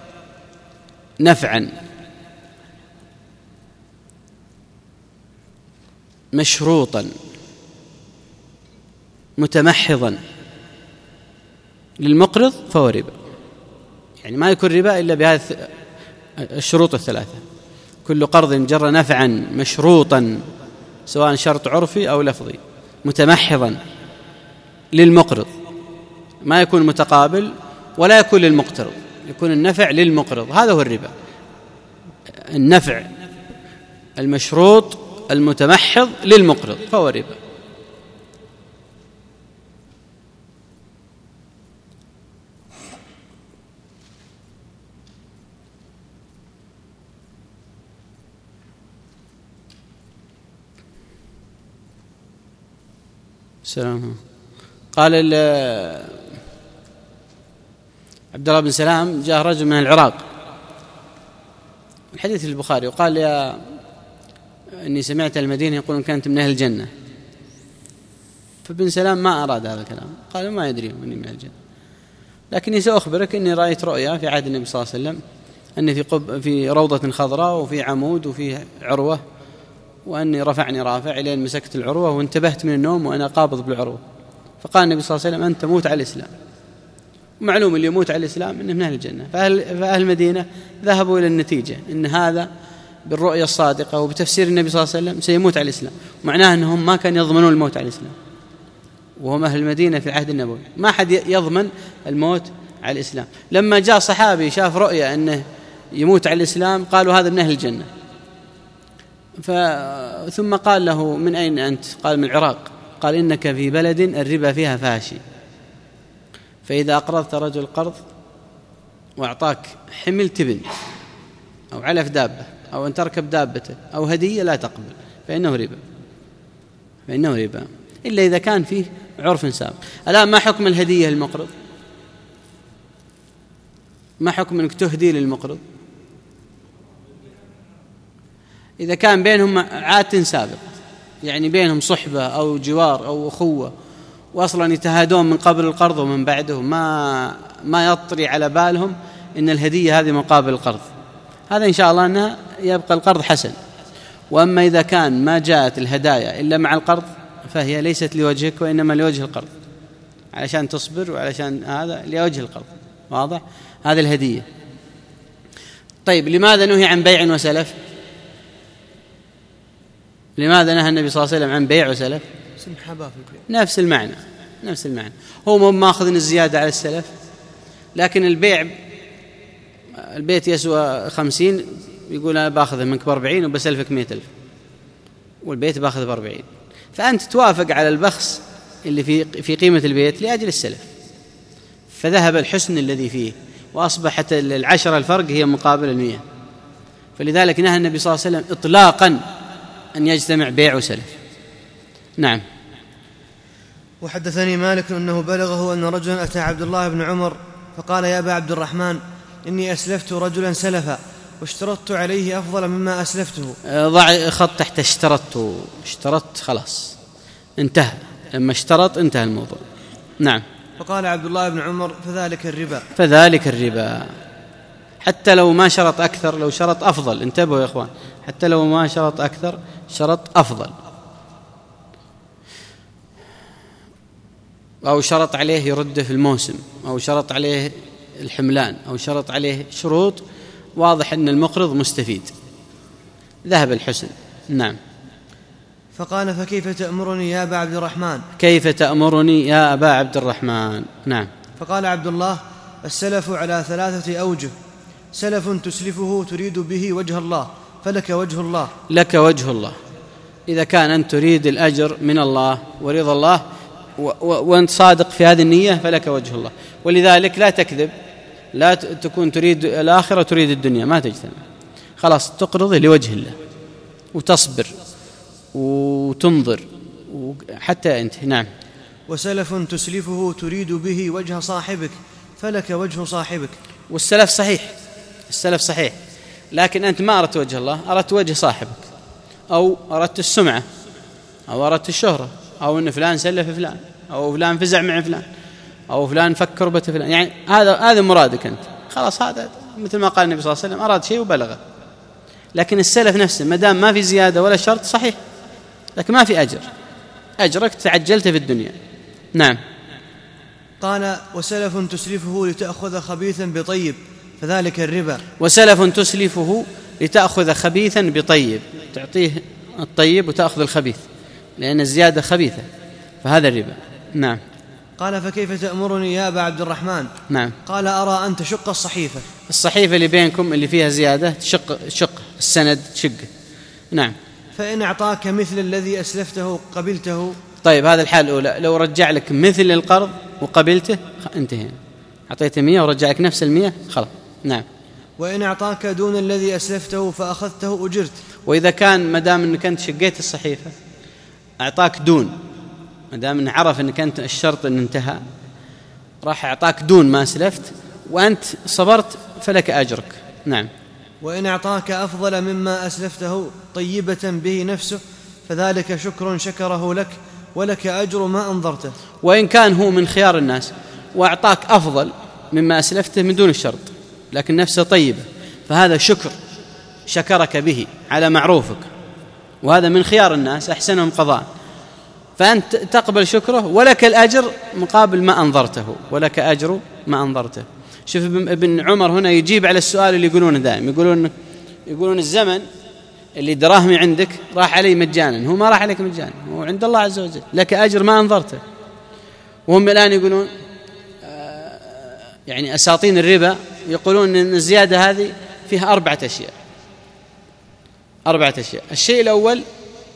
نفعا مشروطا متمحضا للمقرض فهو ربا. يعني ما يكون ربا إلا بهذه الشروط الثلاثة: كل قرض جر نفعا مشروطا سواء شرط عرفي أو لفظي متمحضا للمقرض، ما يكون متقابل ولا يكون للمقترض، يكون النفع للمقرض، هذا هو الربا. النفع المشروط المتمحض للمقرض فهو ربا. السلام. قال عبد الله بن سلام: جاء رجل من العراق، الحديث في البخاري، وقال: يا إني سمعت المدينة يقولون كانت من أهل الجنة. فابن سلام ما أراد هذا الكلام، قال: ما يدري أني من أهل الجنة، لكني سأخبرك أني رأيت رؤيا في عهد النبي صلى الله عليه وسلم أني في قب في روضة خضراء وفي عمود وفي عروة، وأني رفعني رافع إلين مسكت العروة وانتبهت من النوم وأنا قابض بالعروة. فقال النبي صلى الله عليه وسلم: أنت تموت على الإسلام. معلوم اللي يموت على الإسلام إنه من أهل الجنة. فأهل, فأهل المدينة ذهبوا إلى النتيجة إن هذا بالرؤية الصادقة وبتفسير النبي صلى الله عليه وسلم سيموت على الإسلام، معناه أنهم ما كانوا يضمنون الموت على الإسلام، وهم أهل المدينة في العهد النبوي ما حد يضمن الموت على الإسلام. لما جاء صحابي شاف رؤية أنه يموت على الإسلام قالوا هذا من أهل الجنة. ثم قال له: من أين أنت؟ قال: من العراق. قال: إنك في بلد الربا فيها فاشي، فإذا أقرضت رجل قرض وأعطاك حمل تبن أو علف دابة أو أن تركب دابته أو هدية لا تقبل، فإنه ربا، فإنه ربا إلا إذا كان فيه عرف سابق. الآن ما حكم الهدية للمقرض؟ ما حكم أنك تهدي للمقرض؟ إذا كان بينهم عادة سابقة، يعني بينهم صحبة أو جوار أو أخوة، وأصلا يتهادون من قبل القرض ومن بعده، ما ما يطري على بالهم إن الهدية هذه مقابل القرض، هذا إن شاء الله أنها يبقى القرض حسن. وأما إذا كان ما جاءت الهدايا إلا مع القرض فهي ليست لوجهك وإنما لوجه القرض، علشان تصبر وعلشان هذا لوجه القرض، واضح؟ هذه الهدية. طيب، لماذا نهي عن بيع وسلف؟ لماذا نهى النبي صلى الله عليه وسلم عن بيع وسلف؟ نفس المعنى، نفس المعنى. هو مو ماخذ الزيادة على السلف، لكن البيع، البيت يسوى خمسين يقول أنا باخذه منك بأربعين وبسلفك مئة ألف، والبيت باخذه بأربعين، فأنت توافق على البخس اللي في في قيمة البيت لأجل السلف، فذهب الحسن الذي فيه وأصبحت العشرة الفرق هي مقابل المئة. فلذلك نهى النبي صلى الله عليه وسلم إطلاقا أن يجتمع بيع وسلف. نعم. وحدثني مالك أنه بلغه أن رجلا أتى عبد الله بن عمر فقال: يا أبا عبد الرحمن، إني أسلفت رجلا سلفا واشترطت عليه أفضل مما أسلفته. ضع خط تحت اشترطت، اشترطت خلاص انتهى، لما اشترط انتهى الموضوع. نعم. فقال عبد الله بن عمر: فذلك الربا. فذلك الربا، حتى لو ما شرط أكثر، لو شرط أفضل، انتبهوا يا إخوان، حتى لو ما شرط أكثر شرط أفضل، أو شرط عليه يرده في الموسم، أو شرط عليه الحملان، أو شرط عليه شروط، واضح أن المقرض مستفيد، ذهب الحسن. نعم. فقال: فكيف تأمرني يا أبا عبد الرحمن؟ كيف تأمرني يا أبا عبد الرحمن؟ نعم. فقال عبد الله: السلف على ثلاثة أوجه: سلف تسلفه تريد به وجه الله فلك وجه الله. لك وجه الله، إذا كان أنت تريد الأجر من الله ورضا الله وأنت صادق في هذه النية فلك وجه الله. ولذلك لا تكذب، لا تكون تريد الآخرة تريد الدنيا، ما تجتمع، خلاص تقرض لوجه الله وتصبر وتنظر حتى أنت. نعم. وسلف تسلفه تريد به وجه صاحبك فلك وجه صاحبك. والسلف صحيح، السلف صحيح، لكن أنت ما أردت وجه الله، أردت وجه صاحبك، أو أردت السمعة، أو أردت الشهرة، أو أن فلان سلف فلان، أو فلان فزع مع فلان، أو فلان فك كربة فلان، يعني هذا هذا مرادك أنت، خلاص هذا مثل ما قال النبي صلى الله عليه وسلم: أراد شيء وبلغه. لكن السلف نفسه ما دام ما في زيادة ولا شرط صحيح، لكن ما في أجر، أجرك تعجلت في الدنيا. نعم. قال: وسلف تسلفه لتأخذ خبيثا بطيب فذلك الربا. وسلف تسلفه لتأخذ خبيثا بطيب، تعطيه الطيب وتأخذ الخبيث، لأن الزيادة خبيثة، فهذا الربا. نعم. قال فكيف تأمرني يا أبا عبد الرحمن؟ نعم. قال أرى أن تشق الصحيفة. الصحيفة اللي بينكم اللي فيها زيادة تشق، شق السند تشقه. نعم. فإن أعطاك مثل الذي أسلفته قبلته. طيب هذا الحال الأولى، لو رجع لك مثل القرض وقبلته انتهينا، أعطيته مية ورجع لك نفس المية خلاص. نعم. وإن أعطاك دون الذي أسلفته فأخذته أجرت. وإذا كان مدام أنك أنت شقيت الصحيفة أعطاك دون، مدام أنه عرف أنك أنت الشرط أن انتهى راح أعطاك دون ما أسلفت وأنت صبرت فلك أجرك. نعم. وإن أعطاك أفضل مما أسلفته طيبة به نفسه فذلك شكر شكره لك ولك أجر ما أنظرته. وإن كان هو من خيار الناس وأعطاك أفضل مما أسلفته من دون الشرط لكن نفسه طيبة، فهذا شكر شكرك به على معروفك، وهذا من خيار الناس أحسنهم قضاء، فأنت تقبل شكره ولك الأجر مقابل ما أنظرته، ولك أجر ما أنظرته. شوف ابن عمر هنا يجيب على السؤال اللي يقولونه دائم، يقولون يقولون الزمن اللي دراهمي عندك راح علي مجانا، هو ما راح عليك مجانا، هو عند الله عز وجل لك أجر ما أنظرته. وهم الآن يقولون يعني أساطين الربا يقولون أن الزيادة هذه فيها أربعة أشياء أربعة أشياء. الشيء الأول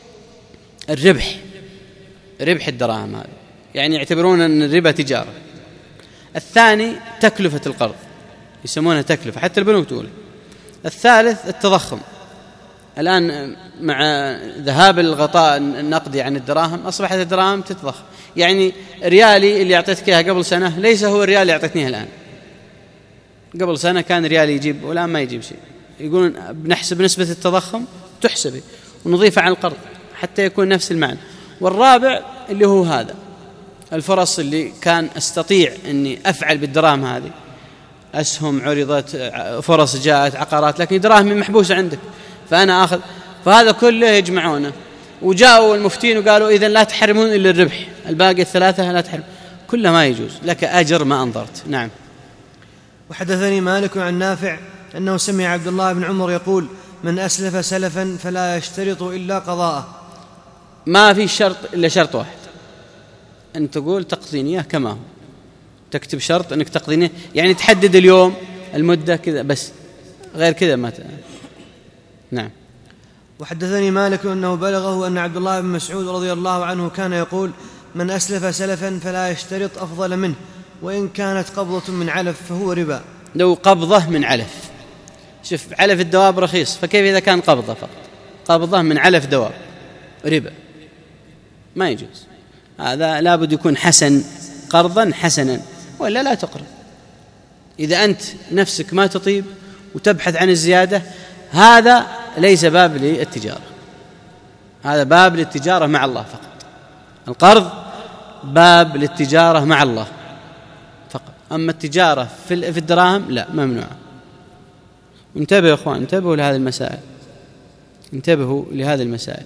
الربح، ربح الدراهم هذا، يعني يعتبرون أن الربا تجارة. الثاني تكلفة القرض، يسمونها تكلفة حتى البنوك تقول. الثالث التضخم، الآن مع ذهاب الغطاء النقدي عن الدراهم أصبحت الدراهم تتضخم، يعني ريالي اللي أعطيتك إياها قبل سنة ليس هو الريال اللي أعطيتنيه الآن. قبل سنة كان ريالي يجيب والآن ما يجيب شيء. يقولون بنحسب نسبة التضخم تحسبه ونضيفها عن القرض حتى يكون نفس المعنى. والرابع اللي هو هذا الفرص اللي كان أستطيع أني أفعل بالدراهم هذه، أسهم عرضت، فرص جاءت، عقارات، لكن دراهمي محبوسة عندك فأنا آخذ، فهذا كله يجمعونه. وجاءوا المفتين وقالوا إذن لا تحرمون إلا الربح، الباقي الثلاثة لا تحرم، كله ما يجوز، لك أجر ما أنظرت. نعم. وحدثني مالك عن نافع أنه سمع عبد الله بن عمر يقول من أسلف سلفا فلا يشترط إلا قضاءه. ما في شرط إلا شرط واحد، أن تقول تقضينيه كما هو، تكتب شرط أنك تقضينيه، يعني تحدد اليوم المدة كذا بس، غير كذا ما ت... نعم. وحدثني مالك أنه بلغه أن عبد الله بن مسعود رضي الله عنه كان يقول من أسلف سلفا فلا يشترط أفضل منه وإن كانت قبضة من علف فهو ربا. لو قبضة من علف، شوف علف الدواب رخيص، فكيف إذا كان قبضة فقط؟ قبضة من علف دواب ربا، ما يجوز. هذا لابد يكون حسن، قرضا حسنا، ولا لا تقرض. إذا أنت نفسك ما تطيب وتبحث عن الزيادة، هذا ليس باب للتجارة، هذا باب للتجارة مع الله فقط. القرض باب للتجارة مع الله فقط، أما التجارة في الدراهم لا، ممنوع. انتبهوا يا أخوان، انتبهوا لهذه المسائل، انتبهوا لهذه المسائل.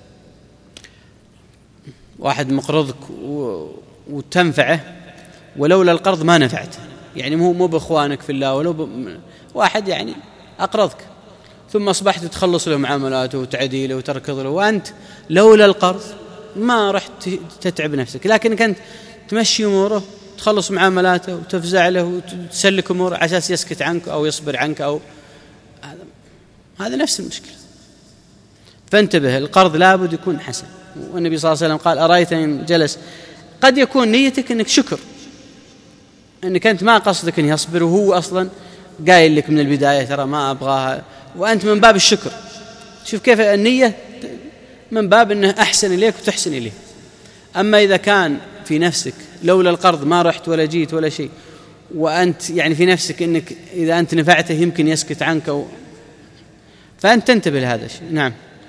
واحد مقرضك وتنفعه ولولا القرض ما نفعته، يعني مو مو بإخوانك في الله، ولو ب... واحد يعني أقرضك ثم أصبحت تخلص له معاملاته وتعديله وتركض له، وأنت لولا القرض ما رحت تتعب نفسك، لكنك أنت تمشي أموره، تخلص معاملاته وتفزع له وتسلك أموره على أساس يسكت عنك أو يصبر عنك، أو هذا هذا نفس المشكلة. فانتبه، القرض لابد يكون حسن. والنبي صلى الله عليه وسلم قال أرأيت إن جلس، قد يكون نيتك أنك شكر، أنك أنت ما قصدك أن يصبر وهو أصلا قايل لك من البداية ترى ما أبغاها، وأنت من باب الشكر. شوف كيف النية من باب أنه أحسن إليك وتحسن إليه. أما إذا كان في نفسك لولا القرض ما رحت ولا جيت ولا شيء، وأنت يعني في نفسك أنك إذا أنت نفعته يمكن يسكت عنك و... فأنت تنتبه لهذا الشيء. نعم.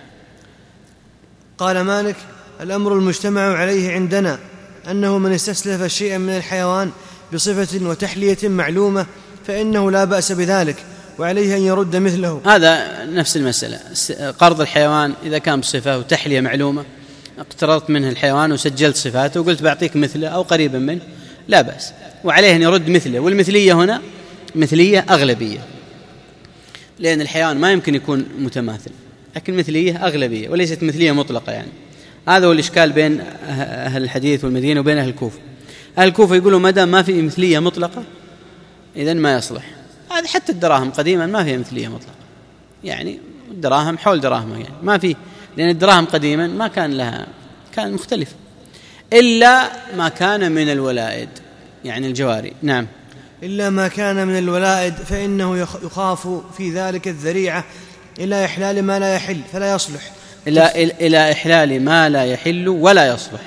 قال مالك الأمر المجتمع عليه عندنا أنه من استسلف شيئا من الحيوان بصفة وتحلية معلومة فإنه لا بأس بذلك، وعليه أن يرد مثله. هذا نفس المسألة، قرض الحيوان إذا كان بصفة وتحلية معلومة، اقترضت منه الحيوان وسجلت صفاته وقلت بعطيك مثله أو قريبا منه، لا بأس، وعليه أن يرد مثله. والمثلية هنا مثلية أغلبية، لأن الحيوان ما يمكن يكون متماثل، لكن مثلية أغلبية وليست مثلية مطلقة. يعني هذا هو الإشكال بين أهل الحديث والمدينة وبين أهل الكوفة. أهل الكوفة يقولوا ما دام ما في مثلية مطلقة إذن ما يصلح. هذا حتى الدراهم قديما ما فيها مثلية مطلقة، يعني الدراهم حول دراهمه، يعني ما في، لأن الدراهم قديما ما كان لها، كان مختلف، إلا ما كان من الولائد، يعني الجواري. نعم. إلا ما كان من الولائد فإنه يخاف في ذلك الذريعة إلى إحلال ما لا يحل فلا يصلح. إلى, إلى إحلال ما لا يحل ولا يصلح.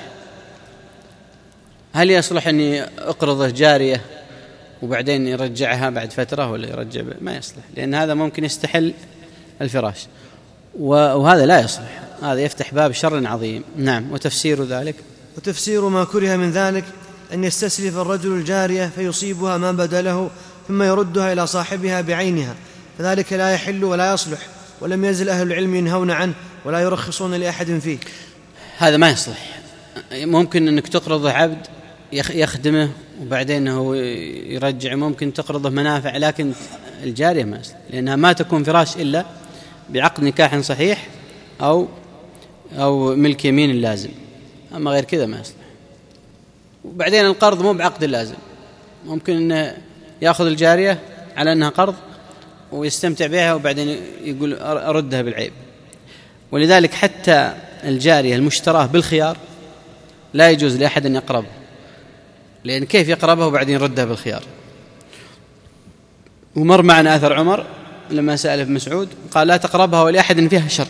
هل يصلح أني أقرضه جارية وبعدين يرجعها بعد فترة ولا يرجع؟ ما يصلح، لأن هذا ممكن يستحل الفراش، وهذا لا يصلح، هذا يفتح باب شر عظيم. نعم. وتفسير ذلك، وتفسير ما كره من ذلك أن يستسلف الرجل الجارية فيصيبها ما بدا له ثم يردها إلى صاحبها بعينها، فذلك لا يحل ولا يصلح، ولم يزل أهل العلم ينهون عنه ولا يرخصون لأحد فيه. هذا ما يصلح. ممكن أنك تقرضه عبد يخدمه وبعدين هو يرجع، ممكن تقرضه منافع، لكن الجارية ما يصلح، لأنها ما تكون فراش إلا بعقد نكاح صحيح أو أو ملك يمين اللازم، أما غير كذا ما يصلح. وبعدين القرض مو بعقد اللازم، ممكن أنه يأخذ الجارية على أنها قرض ويستمتع بها وبعدين يقول أردها بالعيب. ولذلك حتى الجارية المشتراه بالخيار لا يجوز لأحد أن يقربه، لأن كيف يقربه وبعدين يردها بالخيار؟ ومر معنا أثر عمر لما سأل ابن مسعود قال لا تقربها ولأحد فيها شرط،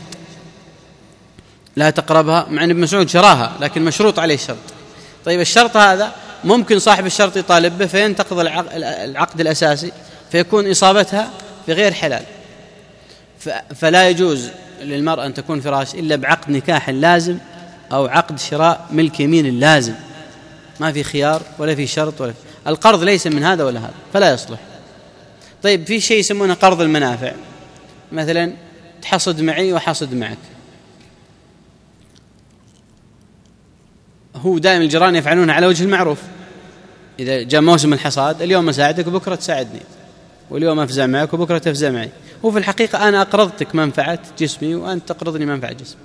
لا تقربها، مع أن ابن مسعود شراها لكن مشروط عليه الشرط. طيب الشرط هذا ممكن صاحب الشرط يطالب به فينتقض العقد الأساسي فيكون إصابتها في غير حلال. فلا يجوز للمرأة أن تكون فراش إلا بعقد نكاح لازم أو عقد شراء ملك يمين لازم، ما في خيار ولا في شرط ولا في. القرض ليس من هذا ولا هذا فلا يصلح. طيب في شيء يسمونه قرض المنافع، مثلا تحصد معي وحصد معك، هو دائما الجيران يفعلون على وجه المعروف، إذا جاء موسم الحصاد اليوم أساعدك وبكرة تساعدني، واليوم أفزع معك وبكرة تفزع معي، وفي الحقيقة أنا أقرضتك منفعة جسمي وأنت تقرضني منفعة جسمك.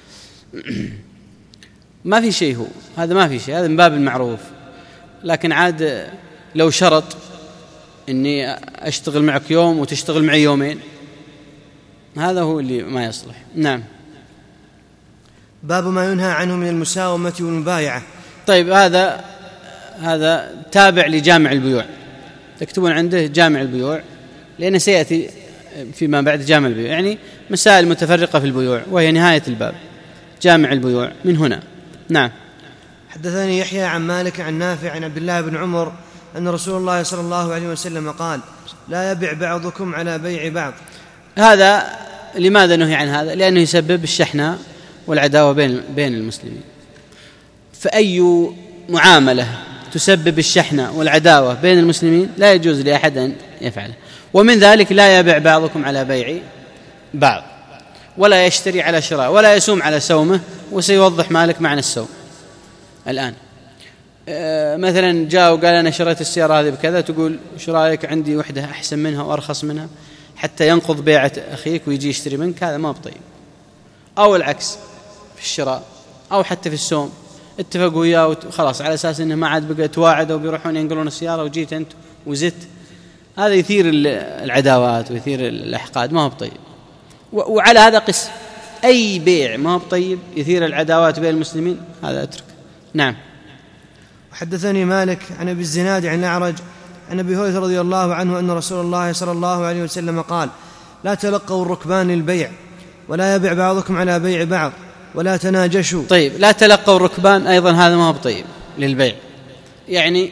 ما في شيء، هو هذا ما في شيء، هذا من باب المعروف. لكن عاد لو شرط إني أشتغل معك يوم وتشتغل معي يومين، هذا هو اللي ما يصلح. نعم. باب ما ينهى عنه من المساومة والمبايعة. طيب هذا هذا تابع لجامع البيوع، تكتبون عنده جامع البيوع لأنه سيأتي فيما بعد جامع البيوع، يعني مسائل متفرقة في البيوع وهي نهاية الباب، جامع البيوع من هنا. نعم. حدثني يحيى عن مالك عن نافع عن عبد الله بن عمر أن رسول الله صلى الله عليه وسلم قال لا يبع بعضكم على بيع بعض. هذا لماذا نهي عن هذا؟ لأنه يسبب الشحنة والعداوة بين بين المسلمين. فأي معاملة تسبب الشحنة والعداوة بين المسلمين لا يجوز لأحد أن يفعله. ومن ذلك لا يبع بعضكم على بيع بعض، ولا يشتري على شراء، ولا يسوم على سومه، وسيوضح مالك معنى السوم الآن. أه مثلا جاء وقال أنا شريت السيارة هذه بكذا، تقول شو رأيك عندي وحدة أحسن منها وأرخص منها، حتى ينقض بيعة أخيك ويجي يشتري منك، هذا ما بطيب. أو العكس في الشراء أو حتى في السوم، اتفقوا وياه وخلاص على أساس أنه ما عاد بقى تواعدوا وبيروحون ينقلون السيارة وجيت أنت وزدت، هذا يثير العداوات ويثير الأحقاد، ما هو بطيب. وعلى هذا قس أي بيع ما هو بطيب يثير العداوات بين المسلمين، هذا أترك. نعم. حدثني مالك عن أبي الزناد عن الأعرج عن أبي هريرة رضي الله عنه أن رسول الله صلى الله عليه وسلم قال لا تلقوا الركبان للبيع ولا يبع بعضكم على بيع بعض ولا تناجشوا. طيب لا تلقوا الركبان أيضا هذا ما هو بطيب للبيع، يعني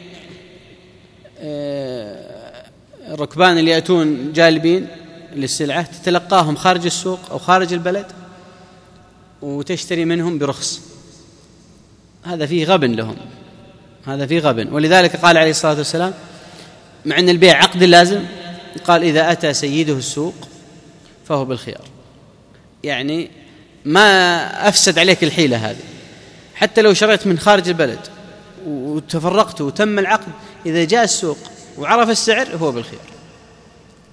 الركبان اللي يأتون جالبين للسلعة تتلقاهم خارج السوق أو خارج البلد وتشتري منهم برخص، هذا فيه غبن لهم، هذا فيه غبن. ولذلك قال عليه الصلاة والسلام مع أن البيع عقد لازم، قال إذا أتى سيده السوق فهو بالخيار، يعني ما أفسد عليك الحيلة هذه. حتى لو شريت من خارج البلد وتفرقت وتم العقد، إذا جاء السوق وعرف السعر هو بالخيار،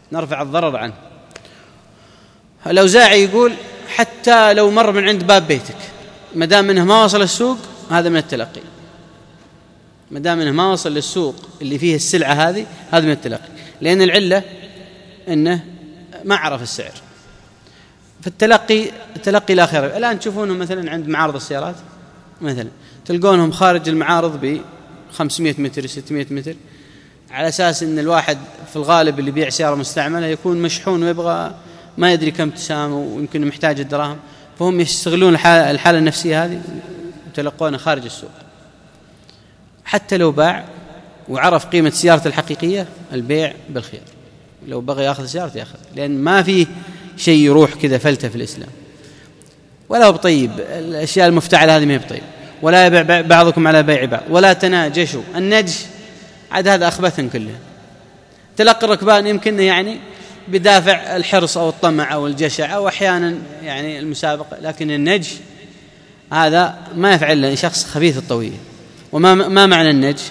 نرفع الضرر عنه. الأوزاعي يقول حتى لو مر من عند باب بيتك ما دام منه ما وصل السوق هذا من التلقي، ما دام منه ما وصل للسوق اللي فيه السلعة هذه هذا من التلقي، لأن العلة أنه ما عرف السعر. فالتلقي التلقي لا خير. الآن تشوفونهم مثلا عند معارض السيارات مثلا تلقونهم خارج المعارض ب خمسمائة متر ستمائة متر، على أساس أن الواحد في الغالب اللي بيع سيارة مستعملة يكون مشحون ويبغى ما يدري كم تسام ويمكن محتاج الدراهم، فهم يستغلون الحالة النفسية هذه وتلقونه خارج السوق. حتى لو باع وعرف قيمة سيارته الحقيقية البيع بالخيار، لو بغى يأخذ سيارته يأخذ، لأن ما فيه شيء يروح كذا فلتة في الإسلام. ولا هو بطيب، الأشياء المفتعلة هذه ما هي بطيب. ولا يبيع بعضكم على بيع بعض ولا تناجشوا. النجش عاد هذا أخبث كله. تلقي الركبان يمكن يعني بدافع الحرص أو الطمع أو الجشع أو أحيانا يعني المسابقة، لكن النجش هذا ما يفعل له شخص خبيث الطويل. وما ما معنى النجش؟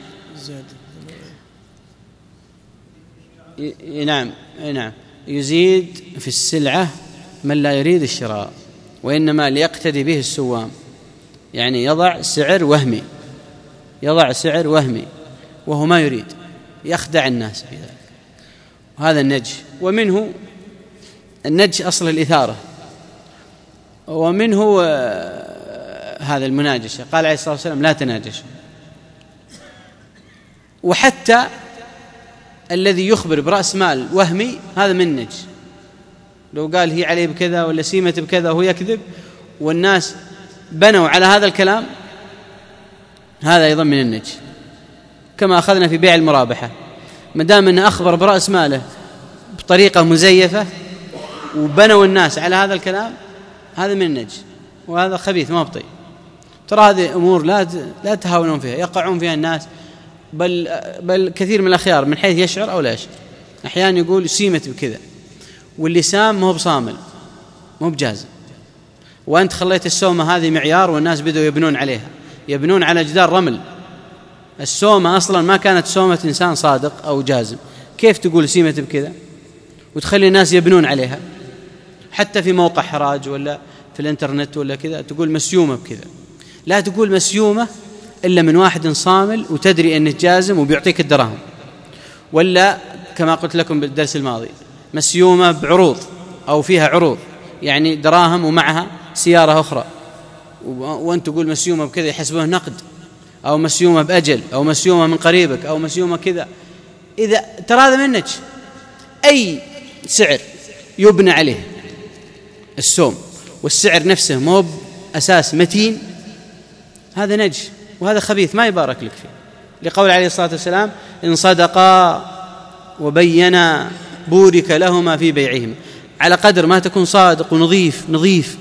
نعم نعم يزيد في السلعة من لا يريد الشراء، وإنما ليقتدي به السوام، يعني يضع سعر وهمي، يضع سعر وهمي وهو ما يريد، يخدع الناس في ذلك، وهذا النجش. ومنه النجش أصل الإثارة، ومنه هذا المناجشة. قال عليه الصلاة والسلام لا تناجشوا. وحتى الذي يخبر برأس مال وهمي هذا من النجش، لو قال هي عليه بكذا ولا سيمة بكذا وهو يكذب والناس بنوا على هذا الكلام، هذا أيضا من النجش. كما أخذنا في بيع المرابحة، ما دام أنه أخبر برأس ماله بطريقة مزيفة وبنوا الناس على هذا الكلام، هذا من النجش، وهذا خبيث ما بطيء. ترى هذه أمور لا لا تهاونون فيها، يقعون فيها الناس، بل بل كثير من الأخيار من حيث يشعر أو لا يشعر. أحيانا يقول سيمت بكذا واللسان ما هو بصامل ما هو بجازم، وأنت خليت السومة هذه معيار والناس بدأوا يبنون عليها، يبنون على جدار رمل. السومة أصلا ما كانت سومة إنسان صادق أو جازم، كيف تقول سيمت بكذا وتخلي الناس يبنون عليها؟ حتى في موقع حراج ولا في الانترنت ولا كذا تقول مسيومة بكذا، لا تقول مسيومة إلا من واحد صامل وتدري أنه جازم وبيعطيك الدراهم. ولا كما قلت لكم بالدرس الماضي مسيومة بعروض أو فيها عروض، يعني دراهم ومعها سيارة أخرى، وأنت تقول مسيومة بكذا يحسبونه نقد، أو مسيومة بأجل، أو مسيومة من قريبك، أو مسيومة كذا. إذا ترى هذا منك أي سعر يبنى عليه السوم والسعر نفسه مو بأساس متين، هذا نجش وهذا خبيث ما يبارك لك فيه. لقول عليه الصلاة والسلام إن صدقا وبينا بورك لهما في بيعهما، على قدر ما تكون صادق ونظيف نظيف،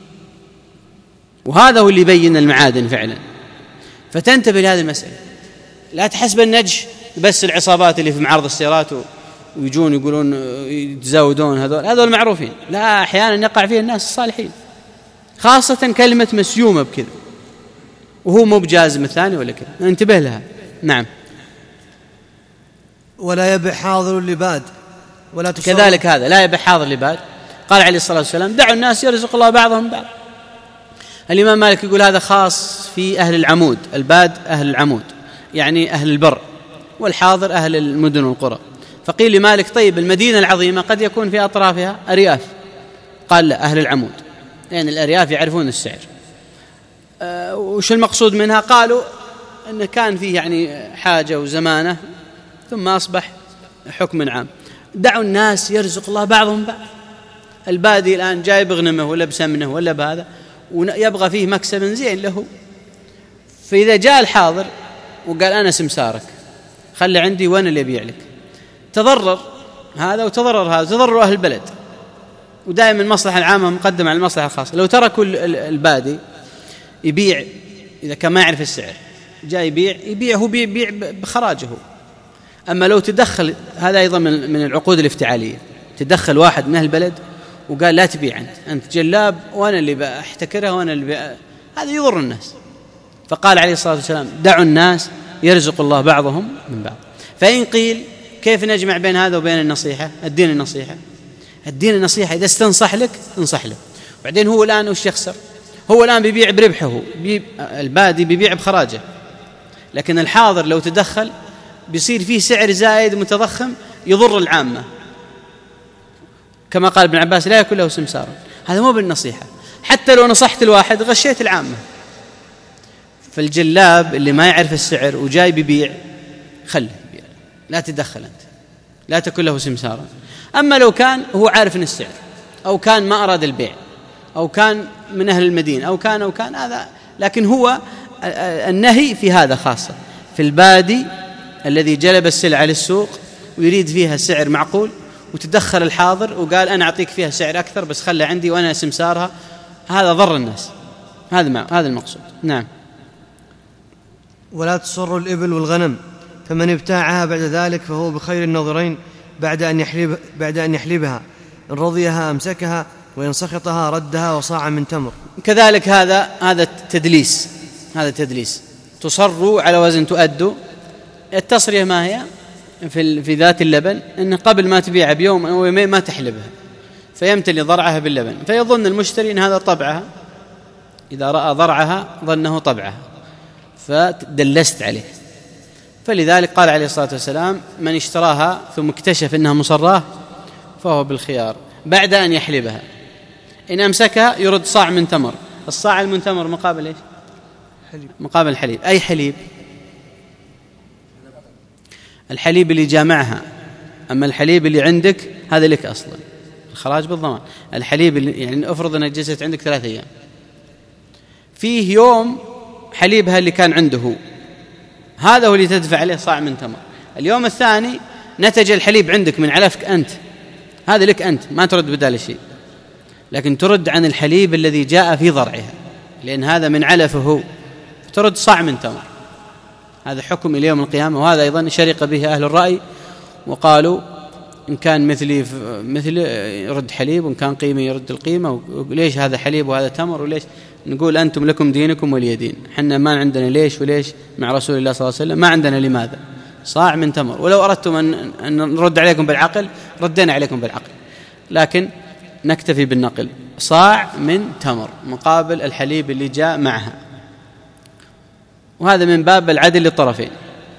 وهذا هو اللي يبين المعادن فعلا. فتنتبه لهذه المسألة، لا تحسب النجش بس العصابات اللي في معارض السيارات ويجون يقولون يتزاودون، هذول هذول معروفين، لا أحيانا يقع فيه الناس الصالحين، خاصة كلمة مسيومة بكذا وهو مو بجازم الثاني ولا كذا، انتبه لها. نعم. ولا يبيع حاضر لباد ولا تصور. كذلك هذا لا يبيع حاضر لباد. قال عليه الصلاة والسلام دعوا الناس يرزق الله بعضهم بعض. الإمام مالك يقول هذا خاص في أهل العمود، الباد أهل العمود يعني أهل البر، والحاضر أهل المدن والقرى. فقيل لمالك طيب المدينة العظيمة قد يكون في أطرافها أرياف، قال لا أهل العمود، لأن يعني الأرياف يعرفون السعر. أه وش المقصود منها؟ قالوا أنه كان فيه يعني حاجة وزمانة ثم أصبح حكم عام. دعوا الناس يرزق الله بعضهم بعض. البادي الآن جاي بغنمه ولا بسمنه ولا بهذا ويبغى فيه مكسب زين له، فإذا جاء الحاضر وقال أنا سمسارك خلي عندي وأنا اللي أبيع لك، تضرر هذا وتضرر هذا، تضرر أهل البلد. ودائما المصلحة العامة مقدمة على المصلحة الخاصة. لو تركوا البادي يبيع إذا كان ما يعرف السعر، جاء يبيع يبيع هو بيبيع بخراجه. أما لو تدخل، هذا أيضا من العقود الافتعالية، تدخل واحد من أهل البلد وقال لا تبيع أنت أنت جلاب وأنا اللي بأحتكرها وأنا اللي بأ... هذا يضر الناس. فقال عليه الصلاة والسلام دعوا الناس يرزق الله بعضهم من بعض. فإن قيل كيف نجمع بين هذا وبين النصيحة؟ الدين النصيحة الدين النصيحة إذا استنصح لك انصح له. وبعدين هو الآن وش يخسر؟ هو الآن بيبيع بربحه، بي البادي بيبيع بخراجه، لكن الحاضر لو تدخل بيصير فيه سعر زائد متضخم يضر العامة، كما قال ابن عباس لا يكون له سمسار. هذا مو بالنصيحة، حتى لو نصحت الواحد غشيت العامة. فالجلاب اللي ما يعرف السعر وجاي بيبيع خله بيبيع، لا تدخل أنت، لا تكون له سمسارا. أما لو كان هو عارف ان السعر، أو كان ما أراد البيع، أو كان من أهل المدينة، أو كان أو كان هذا، لكن هو النهي في هذا خاصة في البادي الذي جلب السلعة للسوق ويريد فيها سعر معقول، وتدخل الحاضر وقال أنا أعطيك فيها سعر أكثر بس خلى عندي وأنا سمسارها، هذا ضر الناس. هذا هذا المقصود. نعم. ولا تصر الإبل والغنم، فمن ابتاعها بعد ذلك فهو بخير النظرين بعد أن يحلب بعد أن يحلبها، إن رضيها أمسكها وإن سخطها ردها وصاع من تمر. كذلك هذا هذا تدليس، هذا تدليس. تصروا على وزن تؤدوا. التصرية ما هي في في ذات اللبن؟ إن قبل ما تبيعها بيوم أو يومين ما تحلبها، فيمتلي ضرعها باللبن، فيظن المشتري إن هذا طبعها، إذا رأى ضرعها ظنه طبعها فدلست عليه. فلذلك قال عليه الصلاة والسلام من اشتراها ثم اكتشف أنها مصراه فهو بالخيار بعد أن يحلبها، إن أمسكها يرد صاع من تمر. الصاع المنتمر مقابل إيش؟ حليب. مقابل الحليب. أي حليب؟ الحليب اللي جامعها. أما الحليب اللي عندك هذا لك أصلا، الخراج بالضمان. الحليب اللي يعني أفرض أنها جلست عندك ثلاثة أيام، فيه يوم حليبها اللي كان عنده هو، هذا هو اللي تدفع عليه صاع من تمر. اليوم الثاني نتج الحليب عندك من علفك أنت، هذا لك أنت، ما ترد بدال شيء، لكن ترد عن الحليب الذي جاء في ضرعها، لأن هذا من علفه هو، ترد صاع من تمر. هذا حكم إلى يوم القيامة. وهذا أيضا شرق به أهل الرأي وقالوا إن كان مثلي مثل يرد حليب، وإن كان قيمة يرد القيمة. وليش هذا حليب وهذا تمر؟ وليش نقول أنتم لكم دينكم ولي دين؟ حنا ما عندنا ليش وليش مع رسول الله صلى الله عليه وسلم، ما عندنا لماذا؟ صاع من تمر. ولو أردتم أن نرد عليكم بالعقل ردينا عليكم بالعقل، لكن نكتفي بالنقل. صاع من تمر مقابل الحليب اللي جاء معها، وهذا من باب العدل للطرفين.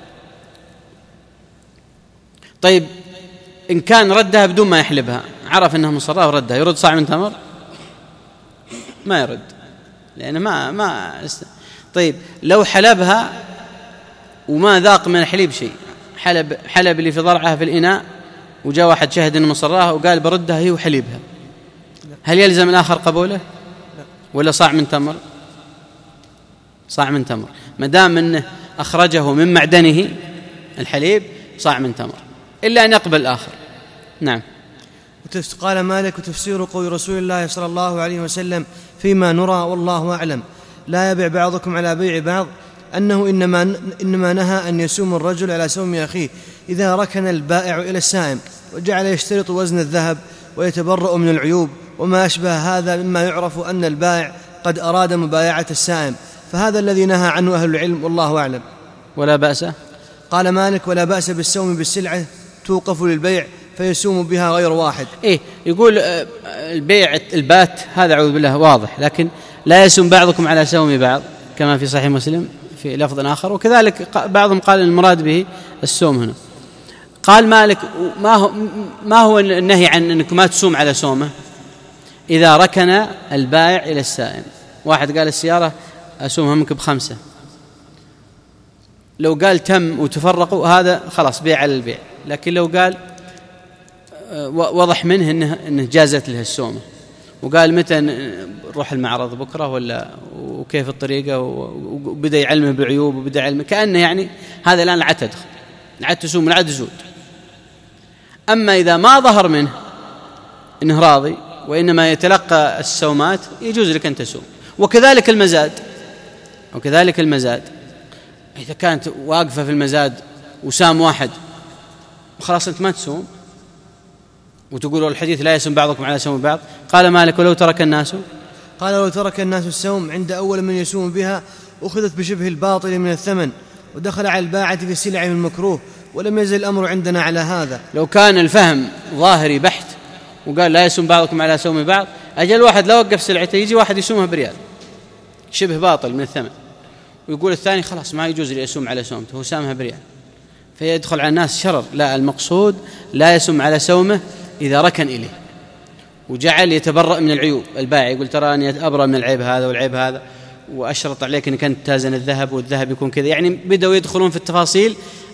طيب إن كان ردها بدون ما يحلبها، عرف أنها مصراه وردها، يرد صاع من تمر؟ ما يرد، لأنه ما ما طيب لو حلبها وما ذاق من الحليب شيء، حلب حلب اللي في ضرعها في الإناء، وجاء واحد شهد أنه مصراه وقال بردها هي وحليبها، هل يلزم الآخر قبوله ولا صاع من تمر؟ صاع من تمر، ما دام أنه أخرجه من معدنه الحليب صاع من تمر، إلا أن يقبل الآخر. نعم. قال مالك وتفسير قول رسول الله صلى الله عليه وسلم فيما نرى والله أعلم لا يبيع بعضكم على بيع بعض، أنه إنما, إنما نهى أن يسوم الرجل على سوم أخيه إذا ركن البائع إلى السائم وجعل يشترط وزن الذهب ويتبرأ من العيوب وما أشبه هذا، مما يعرف أن البائع قد أراد مبايعة السائم، فهذا الذي نهى عنه أهل العلم والله أعلم. ولا بأس. قال مالك ولا بأس بالسوم بالسلعة توقف للبيع فيسوم بها غير واحد. إيه يقول البيع البات هذا أعوذ بالله واضح، لكن لا يسوم بعضكم على سوم بعض كما في صحيح مسلم في لفظ آخر. وكذلك بعضهم قال المراد به السوم هنا. قال مالك ما هو, ما هو النهي عن أنك ما تسوم على سومه؟ إذا ركن البائع إلى السائم، واحد قال السيارة أسومها منك بخمسة، لو قال تم وتفرقوا هذا خلاص بيع على البيع، لكن لو قال وضح منه إنه, إنه جازت له السومة، وقال متى نروح المعرض بكرة ولا وكيف الطريقة، وبدأ يعلمه بالعيوب وبدأ يعلمه كأنه يعني هذا الآن العد تدخل العد تسوم العد زود. أما إذا ما ظهر منه إنه راضي وإنما يتلقى السومات يجوز لك أن تسوم. وكذلك المزاد، وكذلك المزاد إذا كانت واقفة في المزاد وسام واحد وخلاص أنت ما تسوم وتقول الحديث لا يسوم بعضكم على سوم بعض. قال مالك ولو ترك الناس قال لو ترك الناس السوم عند أول من يسوم بها أخذت بشبه الباطل من الثمن ودخل على الباعة في السلع من المكروه ولم يزل الأمر عندنا على هذا. لو كان الفهم ظاهري بحت وقال لا يسوم بعضكم على سوم بعض، أجل واحد لا وقف سلعته يجي واحد يسومها بريال شبه باطل من الثمن، ويقول الثاني خلاص ما يجوز لي أسوم على سومته، هو سامها بريال، فيدخل على الناس شرر. لا، المقصود لا يسوم على سومه إذا ركن إليه وجعل يتبرأ من العيوب. البائع يقول ترى أني أبرأ من العيب هذا والعيب هذا، وأشرط عليك أنك أنت تازن الذهب والذهب يكون كذا، يعني بدأوا يدخلون في التفاصيل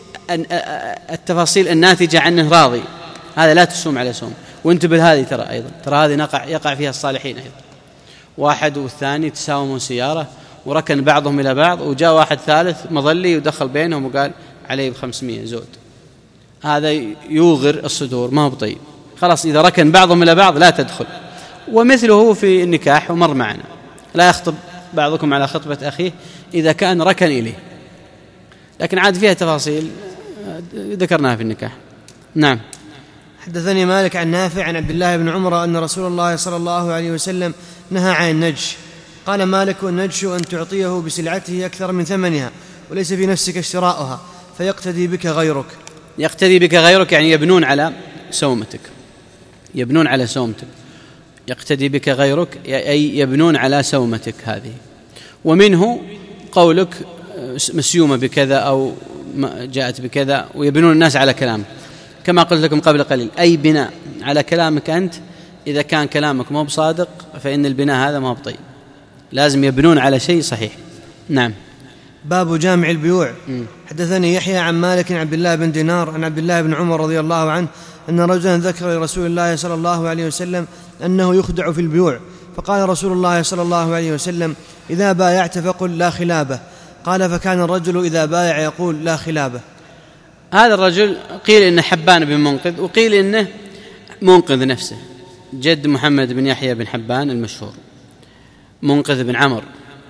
التفاصيل الناتجة عنه راضي، هذا لا تسوم على سوم. وانتبه هذه ترى أيضا ترى هذه نقع يقع فيها الصالحين أيضا، واحد والثاني تساوموا سيارة وركن بعضهم إلى بعض، وجاء واحد ثالث مظلي ودخل بينهم وقال عليه بخمسمية زود، هذا يوغر الصدور ما هو بطيب. خلاص إذا ركن بعضهم إلى بعض لا تدخل. ومثله في النكاح ومر معنا، لا يخطب بعضكم على خطبة أخيه إذا كان ركن إليه، لكن عاد فيها تفاصيل ذكرناها في النكاح. نعم. حدثني مالك عن نافع عن عبد الله بن عمر أن رسول الله صلى الله عليه وسلم نهى عن النجش. قال مالك: النجش أن تعطيه بسلعته أكثر من ثمنها وليس في نفسك اشتراؤها فيقتدي بك غيرك. يقتدي بك غيرك يعني يبنون على سومتك، يبنون على سومتك. يقتدي بك غيرك أي يبنون على سومتك هذه. ومنه قولك مسيومة بكذا أو جاءت بكذا، ويبنون الناس على كلامك كما قلت لكم قبل قليل، أي بناء على كلامك أنت. إذا كان كلامك ما بصادق فإن البناء هذا ما بطيب، لازم يبنون على شيء صحيح. نعم. باب جامع البيوع. حدثني يحيى عن مالك عن عبد الله بن دينار عن عبد الله بن عمر رضي الله عنه أن رجلا ذكر لرسول الله صلى الله عليه وسلم أنه يخدع في البيوع، فقال رسول الله صلى الله عليه وسلم: إذا بايعت فقل لا خلابة. قال: فكان الرجل إذا بايع يقول لا خلابة. هذا الرجل قيل إنه حبان بن منقذ، وقيل إنه منقذ نفسه، جد محمد بن يحيى بن حبان المشهور، منقذ بن عمر.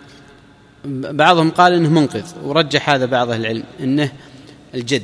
بعضهم قال إنه منقذ، ورجح هذا بعض أهل العلم إنه الجد.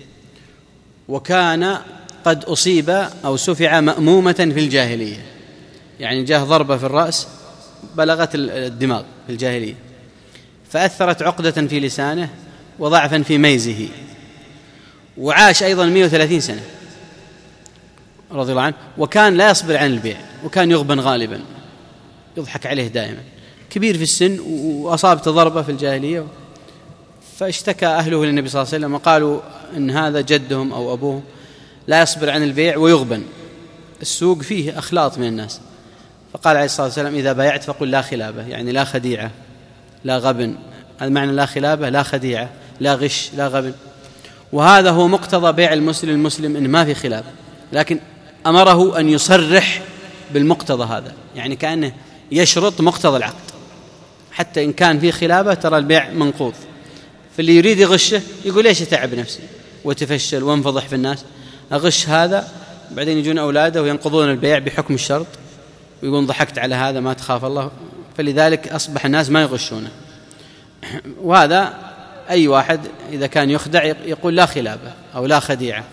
وكان قد أصيب أو سفع مأمومة في الجاهلية، يعني جاه ضربة في الرأس بلغت الدماغ في الجاهلية، فأثرت عقدة في لسانه وضعفا في ميزه، وعاش أيضا مئة وثلاثين سنة رضي الله عنه. وكان لا يصبر عن البيع، وكان يغبن غالبا، يضحك عليه دائما، كبير في السن وأصابته ضربة في الجاهلية. فاشتكى أهله للنبي صلى الله عليه وسلم وقالوا إن هذا جدهم أو أبوه لا يصبر عن البيع ويغبن، السوق فيه أخلاط من الناس. فقال عليه الصلاة والسلام: إذا بايعت فقل لا خلابة، يعني لا خديعة لا غبن. هذا معنى لا خلابة، لا خديعة لا غش لا غبن. وهذا هو مقتضى بيع المسلم المسلم، إن ما في خلاف، لكن أمره أن يصرح بالمقتضى هذا، يعني كأنه يشرط مقتضى العقد، حتى إن كان في خلافة ترى البيع منقوض. فاللي يريد يغشه يقول ليش أتعب نفسي وتفشل وانفضح في الناس، أغش هذا، بعدين يجون أولاده وينقضون البيع بحكم الشرط ويقولون ضحكت على هذا ما تخاف الله. فلذلك أصبح الناس ما يغشونه. وهذا أي واحد إذا كان يخدع يقول لا خلابة أو لا خديعة.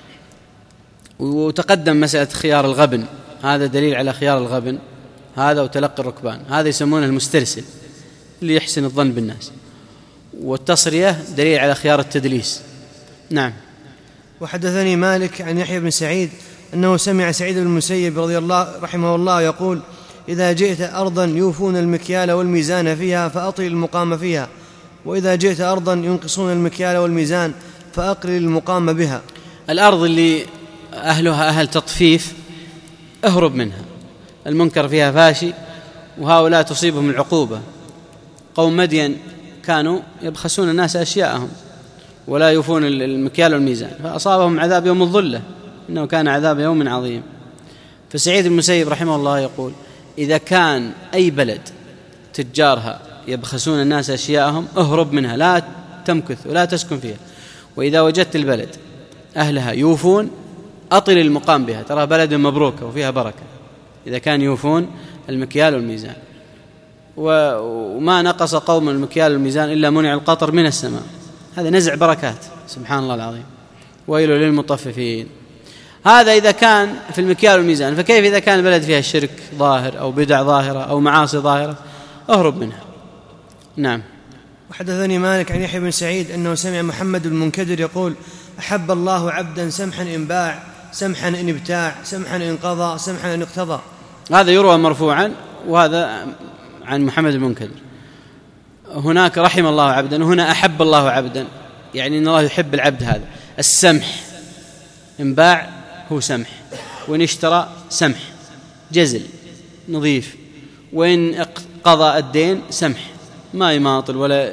وتقدم مسألة خيار الغبن، هذا دليل على خيار الغبن هذا، وتلقي الركبان، هذا يسمونه المسترسل اللي يحسن الظن بالناس. والتصرية دليل على خيار التدليس. نعم. وحدثني مالك عن يحيى بن سعيد أنه سمع سعيد بن المسيب رضي الله رحمه الله يقول: إذا جئت أرضا يوفون المكيال والميزان فيها فأطل المقام فيها، وإذا جئت أرضا ينقصون المكيال والميزان فأقلل المقام بها. الأرض اللي أهلها أهل تطفيف اهرب منها، المنكر فيها فاشي، وهؤلاء تصيبهم العقوبة. قوم مدين كانوا يبخسون الناس أشياءهم ولا يوفون المكيال والميزان، فأصابهم عذاب يوم الظلة، إنه كان عذاب يوم عظيم. فسعيد المسيب رحمه الله يقول: إذا كان أي بلد تجارها يبخسون الناس أشياءهم اهرب منها، لا تمكث ولا تسكن فيها. وإذا وجدت البلد أهلها يوفون أطل المقام بها، ترى بلد مبروكة وفيها بركة إذا كان يوفون المكيال والميزان. وما نقص قوم المكيال والميزان إلا منع القطر من السماء، هذا نزع بركات سبحان الله العظيم. ويل للمطففين. هذا إذا كان في المكيال والميزان، فكيف إذا كان البلد فيها شرك ظاهر أو بدع ظاهرة أو معاصي ظاهرة؟ أهرب منها. نعم. وحدثني مالك عن يحيى بن سعيد أنه سمع محمد بن المنكدر يقول: أحب الله عبدا سمحا إن باع، سمحا إن ابتاع، سمحا إن قضى، سمحا إن اقتضى. هذا يروى مرفوعا، وهذا عن محمد بن منكدر. هناك رحم الله عبدا، وهنا أحب الله عبدا، يعني أن الله يحب العبد هذا. السمح إن باع هو سمح، وإن اشترى سمح جزل نظيف، وإن قضى الدين سمح ما يماطل ولا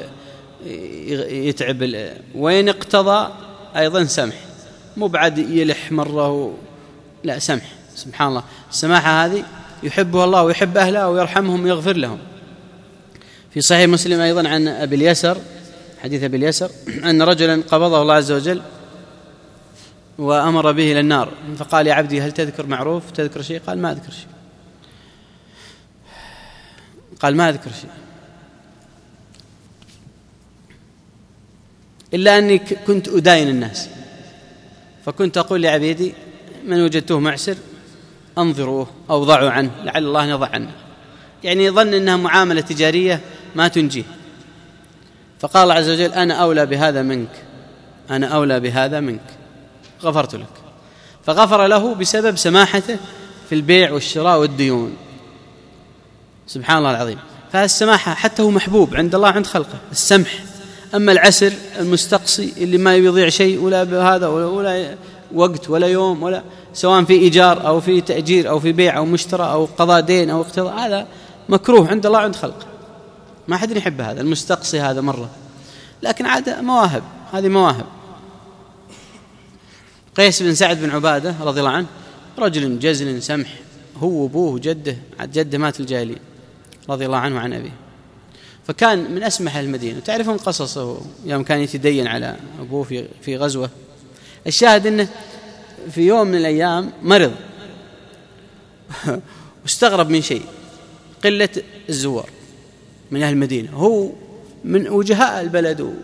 يتعب، وإن اقتضى أيضا سمح مو بعد يلح مرة، لا سمح. سبحان الله، السماحة هذه يحبها الله ويحب أهلها ويرحمهم ويغفر لهم. في صحيح مسلم أيضا عن أبي اليسر، حديث أبي اليسر، أن رجلا قبضه الله عز وجل وأمر به إلى النار، فقال يا عبدي هل تذكر معروف، تذكر شيء؟ قال ما أذكر شيء. قال ما أذكر شيء إلا أني كنت أداين الناس، فكنت أقول لعبيدي من وجدته معسر أنظروه أو ضعوا عنه لعل الله يضع عنه، يعني ظن أنها معاملة تجارية ما تنجيه. فقال الله عز وجل أنا أولى بهذا منك، أنا أولى بهذا منك، غفرت لك. فغفر له بسبب سماحته في البيع والشراء والديون. سبحان الله العظيم. فالسماحة حتى هو محبوب عند الله عند خلقه، السمح. أما العسر المستقصي اللي ما يضيع شيء ولا بهذا ولا وقت ولا يوم، ولا سواء في إيجار أو في تأجير أو في بيع أو مشترى أو قضاء دين أو اقتضاء، هذا مكروه عند الله عند خلقه، ما حد يحب هذا المستقصي هذا مرة. لكن عادة مواهب، هذه مواهب. قيس بن سعد بن عبادة رضي الله عنه رجل جزل سمح، هو وابوه وجده، جده مات الجاهلية رضي الله عنه عن أبيه، فكان من أسمح المدينة. تعرفون قصصه يوم كان يتدين على أبوه في في غزوة. الشاهد أنه في يوم من الأيام مرض واستغرب من شيء، قلة الزوار من أهل المدينة، هو من وجهاء البلد.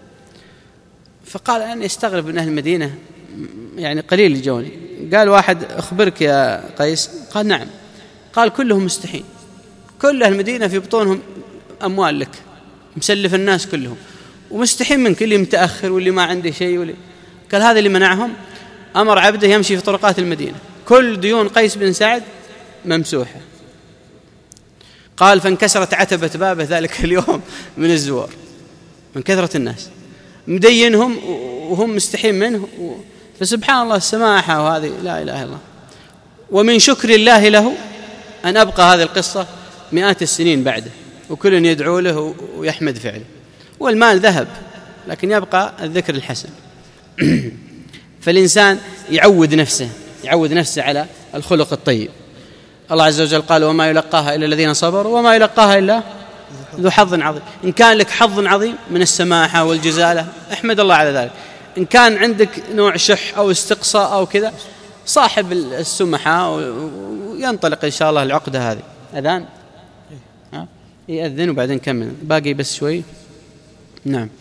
فقال أنا استغرب من أهل المدينة، يعني قليل الجوني. قال واحد أخبرك يا قيس؟ قال نعم. قال كلهم مستحين، كل أهل المدينة في بطونهم أموال لك، مسلف الناس كلهم، ومستحين منك اللي متأخر واللي ما عنده شيء واللي. قال هذا اللي منعهم، أمر عبده يمشي في طرقات المدينة، كل ديون قيس بن سعد ممسوحة. قال فانكسرت عتبة بابه ذلك اليوم من الزوار، من كثرة الناس مدينهم وهم مستحين منه. فسبحان الله السماحة، وهذه لا إله إلا الله. ومن شكر الله له أن أبقى هذه القصة مئات السنين بعده، وكل يدعو له ويحمد فعله. والمال ذهب لكن يبقى الذكر الحسن. فالإنسان يعود نفسه يعود نفسه على الخلق الطيب. الله عز وجل قال وما يلقاها إلا الذين صبروا وما يلقاها إلا ذو حظ عظيم. إن كان لك حظ عظيم من السماحة والجزالة احمد الله على ذلك. إن كان عندك نوع شح أو استقصاء أو كذا، صاحب السمحة وينطلق إن شاء الله العقدة هذه. أذان يأذن وبعدين كمل، باقي بس شوي. نعم.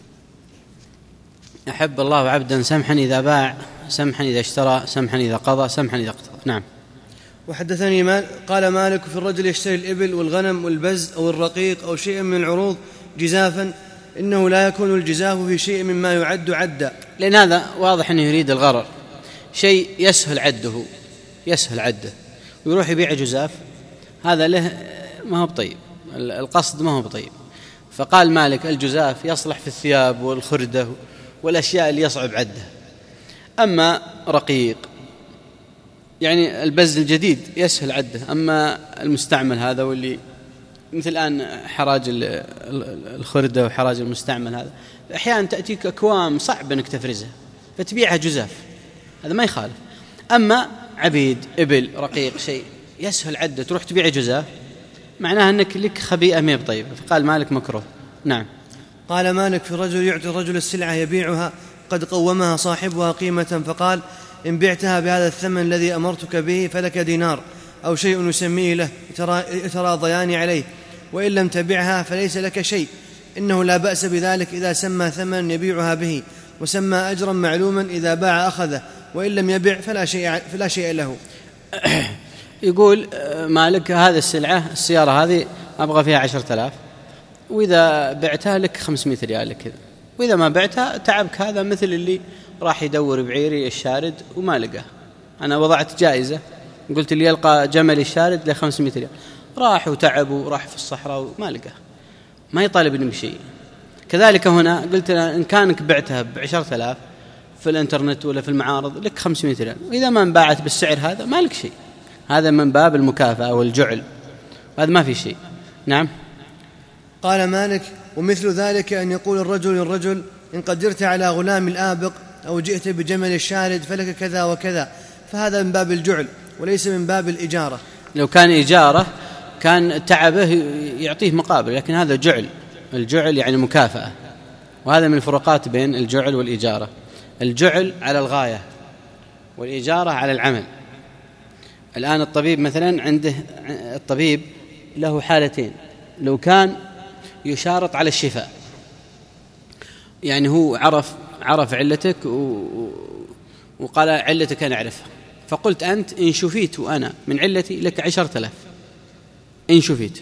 أحب الله عبدا سمحا إذا باع، سمحا إذا اشترى، سمحا إذا قضى، سمحا إذا اقتضى. نعم. وحدثني مال قال مالك في الرجل يشتري الإبل والغنم والبز أو الرقيق أو شيئا من العروض جزافا، إنه لا يكون الجزاف في شيء مما يعد عدا، لأن هذا واضح أنه يريد الغرر، شيء يسهل عده يسهل عده ويروح يبيع جزاف، هذا له ما هو بطيب، القصد ما هو بطيب. فقال مالك الجزاف يصلح في الثياب والخردة والأشياء اللي يصعب عده. أما رقيق يعني البز الجديد يسهل عده، أما المستعمل هذا واللي مثل الآن حراج الخردة وحراج المستعمل هذا أحيانا تأتيك أكوام صعب أنك تفرزها فتبيعها جزاف، هذا ما يخالف. أما عبيد إبل رقيق شيء يسهل عده تروح تبيع جزاف، معناها أنك لك خبيئة ميب طيبة. فقال مالك مكروه. نعم. قال مالك في الرجل يعطي الرجل السلعة يبيعها قد قومها صاحبها قيمة، فقال إن بعتها بهذا الثمن الذي أمرتك به فلك دينار أو شيء يسميه له يتراضيان عليه، وإن لم تبعها فليس لك شيء، إنه لا بأس بذلك إذا سمى ثمن يبيعها به، وسمى أجرا معلوما إذا باع أخذه، وإن لم يبع فلا شيء, فلا شيء له. يقول مالك هذه السلعة السيارة هذه أبغى فيها عشرة آلاف، وإذا بعتها لك خمسمائة ريال كذا، وإذا ما بعتها تعبك هذا مثل اللي راح يدور بعيري الشارد وما لقاه، أنا وضعت جائزة قلت اللي يلقى جمل الشارد له خمسمائة ريال، راح وتعب وراح في الصحراء وما لقاه، ما يطالبني بشيء. كذلك هنا قلت إن كانك بعتها بعشرة آلاف في الانترنت ولا في المعارض لك خمسمائة ريال، وإذا ما انباعت بالسعر هذا ما لك شيء، هذا من باب المكافأة والجعل، هذا ما في شيء. نعم. قال مالك: ومثل ذلك أن يقول الرجل للرجل: إن قدرت على غلام الآبق أو جئت بجمل الشارد فلك كذا وكذا، فهذا من باب الجعل وليس من باب الإجارة. لو كان إجارة كان تعبه يعطيه مقابل، لكن هذا جعل، الجعل يعني مكافأة، وهذا من الفروقات بين الجعل والإجارة. الجعل على الغاية والإجارة على العمل. الآن الطبيب مثلا عنده، الطبيب له حالتين، لو كان يشارط على الشفاء، يعني هو عرف عرف علتك وقال علتك أنا أعرفها، فقلت أنت إن شفيت وأنا من علتي لك عشرة آلاف إن شفيت،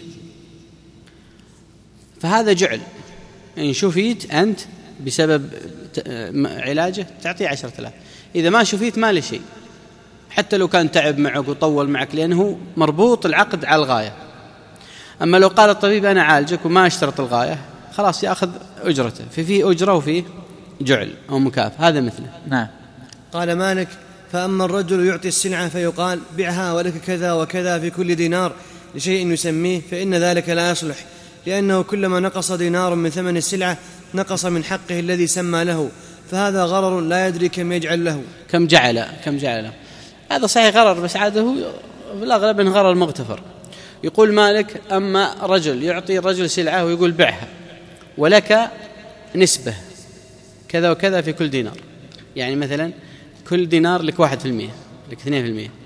فهذا جعل. إن شفيت أنت بسبب علاجه تعطيه عشرة آلاف، إذا ما شفيت ما له شيء، حتى لو كان تعب معك وطول معك، لأنه مربوط العقد على الغاية. أما لو قال الطبيب أنا عالجك وما اشترط الغاية، خلاص يأخذ أجرته، في فيه أجرة وفيه جعل أو مكافأة، هذا مثله. نعم. قال مالك: فأما الرجل يعطي السلعة فيقال بعها ولك كذا وكذا في كل دينار لشيء يسميه، فإن ذلك لا يصلح، لأنه كلما نقص دينار من ثمن السلعة نقص من حقه الذي سمى له، فهذا غرر لا يدري كم يجعل له كم جعل كم جعل له. هذا صحيح غرر، بس عاده في الأغلب إن غرر مغتفر. يقول مالك: أما رجل يعطي الرجل سلعة ويقول بعها ولك نسبة كذا وكذا في كل دينار، يعني مثلا كل دينار لك واحد في المية، لك اثنين في المية.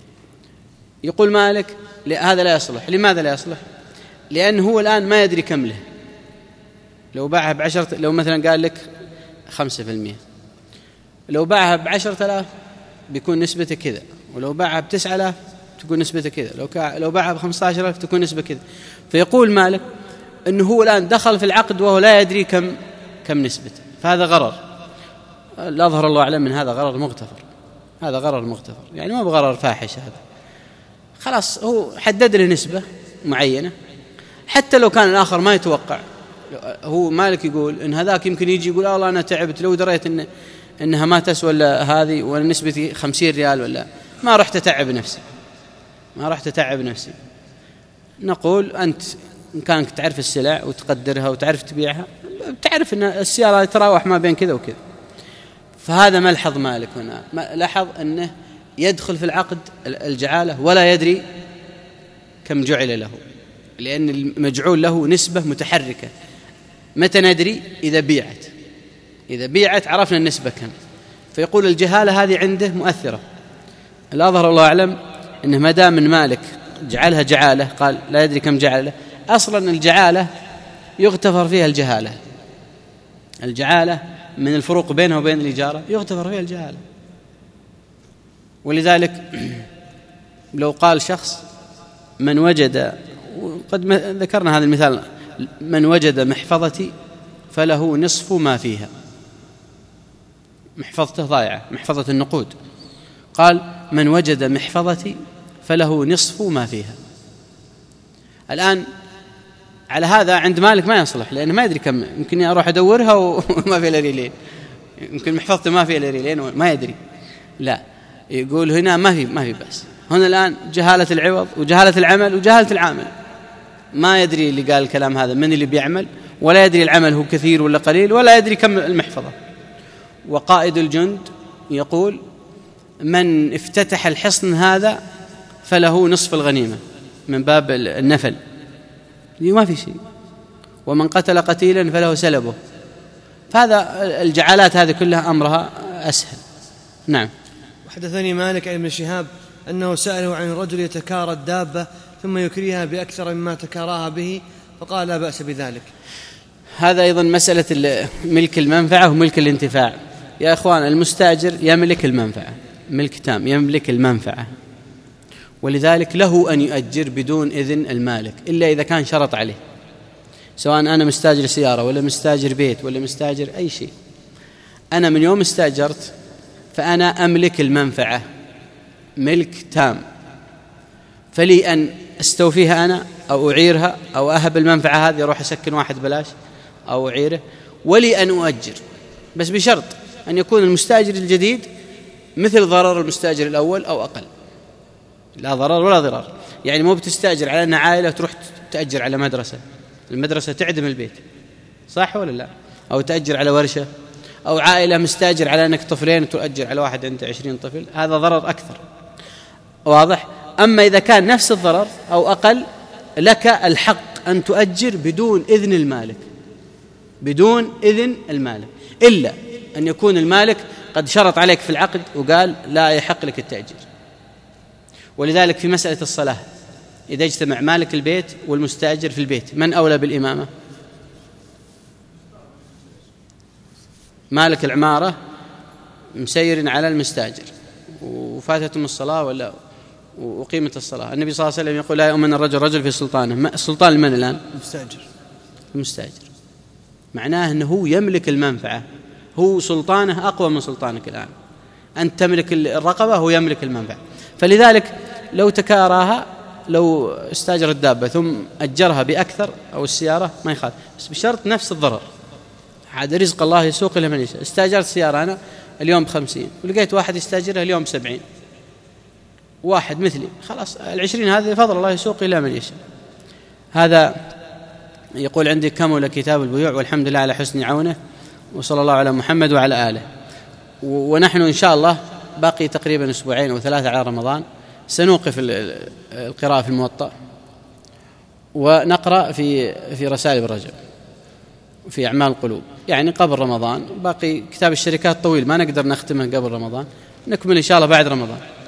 يقول مالك: هذا لا يصلح. لماذا لا يصلح؟ لأنه هو الآن ما يدري كم له. لو باعها بعشرة، لو مثلا قال لك خمسة في المية، لو باعها بعشرة آلاف بيكون نسبته كذا، ولو باعها بتسعة آلاف تكون نسبته كذا، لو لو باعها بخمسة عشر ألف تكون نسبة كذا. فيقول مالك أنه هو الآن دخل في العقد وهو لا يدري كم كم نسبته، فهذا غرر. لا أظهر الله أعلم من هذا غرر مغتفر، هذا غرر مغتفر، يعني ما بغرر فاحش. هذا خلاص هو حدد له نسبة معينة، حتى لو كان الآخر ما يتوقع. هو مالك يقول إن هذاك يمكن يجي يقول الله أنا تعبت، لو دريت إن إنها ما تسوى ولا هذه ولا نسبتي خمسين ريال ولا ما رحت أتعب نفسي، ما رحت أتعب نفسي. نقول أنت إن كانك تعرف السلع وتقدرها وتعرف تبيعها، تعرف أن السيارة تراوح ما بين كذا وكذا. فهذا ملحظ مالك هنا، لاحظ أنه يدخل في العقد الجعالة ولا يدري كم جعل له، لأن المجعول له نسبة متحركة. متى ندري؟ إذا بيعت، إذا بيعت عرفنا النسبة كم. فيقول الجهالة هذه عنده مؤثرة. الأظهر الله أعلم أنه ما دام من مالك جعلها جعالة، قال لا يدري كم جعله، أصلا الجعالة يغتفر فيها الجهالة. الجعالة من الفروق بينها وبين الإجارة يغتفر فيها الجهالة. ولذلك لو قال شخص من وجد، وقد ذكرنا هذا المثال، من وجد محفظتي فله نصف ما فيها، محفظته ضائعة، محفظة النقود، قال من وجد محفظتي فله نصف ما فيها. الآن على هذا عند مالك ما يصلح، لأنه ما يدري كم، يمكن أروح أدورها وما في إلا ريلين، يمكن محفظته ما في إلا ريلين وما يدري. لا، يقول هنا ما في ما في بس. هنا الآن جهالة العوض وجهالة العمل وجهالة العامل، ما يدري اللي قال الكلام هذا من اللي بيعمل، ولا يدري العمل هو كثير ولا قليل، ولا يدري كم المحفظة. وقائد الجند يقول من افتتح الحصن هذا فله نصف الغنيمة، من باب النفل، ما في شيء. ومن قتل قتيلا فله سلبه. فهذا الجعالات هذه كلها أمرها أسهل. نعم. وحدثني مالك عن ابن شهاب أنه سأله عن الرجل يتكارى الدابة ثم يكريها بأكثر مما تكاراها به، فقال لا بأس بذلك. هذا أيضا مسألة ملك المنفعة وملك الانتفاع. يا أخوان، المستأجر يملك المنفعة، ملك تام، يملك المنفعة، ولذلك له أن يؤجر بدون إذن المالك إلا إذا كان شرط عليه، سواء أنا مستاجر سيارة ولا مستاجر بيت ولا مستاجر أي شيء. أنا من يوم استأجرت فأنا أملك المنفعة ملك تام، فلي أن استوفيها أنا أو أعيرها أو أهب المنفعة هذه أروح أسكن واحد بلاش أو أعيره، ولي أن أؤجر، بس بشرط أن يكون المستأجر الجديد مثل ضرر المستأجر الأول أو أقل، لا ضرر ولا ضرار. يعني مو بتستأجر على أن عائلة تروح تأجر على مدرسة، المدرسة تعدم البيت، صح ولا لا؟ أو تأجر على ورشة، أو عائلة مستأجر على أنك طفلين تؤجر على واحد عنده عشرين طفل، هذا ضرر أكثر، واضح؟ أما إذا كان نفس الضرر أو أقل لك الحق أن تؤجر بدون إذن المالك، بدون إذن المالك، إلا أن يكون المالك قد شرط عليك في العقد وقال لا يحق لك التأجير. ولذلك في مسألة الصلاة إذا اجتمع مالك البيت والمستأجر في البيت، من أولى بالإمامة؟ مالك العمارة مسير على المستأجر وفاتتهم الصلاة ولا وقيمة الصلاة، النبي صلى الله عليه وسلم يقول لا يؤمن الرجل رجل في سلطانه. السلطان من الآن؟ المستأجر. المستأجر معناه أنه هو يملك المنفعة، هو سلطانه أقوى من سلطانك الآن، أنت تملك الرقبة، هو يملك المنفعة. فلذلك لو تكاراها، لو استاجر الدابة ثم أجرها بأكثر أو السيارة ما يخالف، بس بشرط نفس الضرر. هذا رزق الله يسوق لمن يشاء. استاجرت سيارة أنا اليوم بخمسين ولقيت واحد يستاجرها اليوم بسبعين، واحد مثلي، خلاص العشرين هذه فضل الله يسوق إلى من يشاء. هذا يقول عندي كمل كتاب البيوع والحمد لله على حسن عونه، وصلى الله على محمد وعلى آله. ونحن إن شاء الله باقي تقريبا أسبوعين أو ثلاثة على رمضان سنوقف القراءة في الموطأ ونقرأ في في رسائل الرجل في أعمال القلوب، يعني قبل رمضان. باقي كتاب الشركات طويل ما نقدر نختمه قبل رمضان، نكمل إن شاء الله بعد رمضان.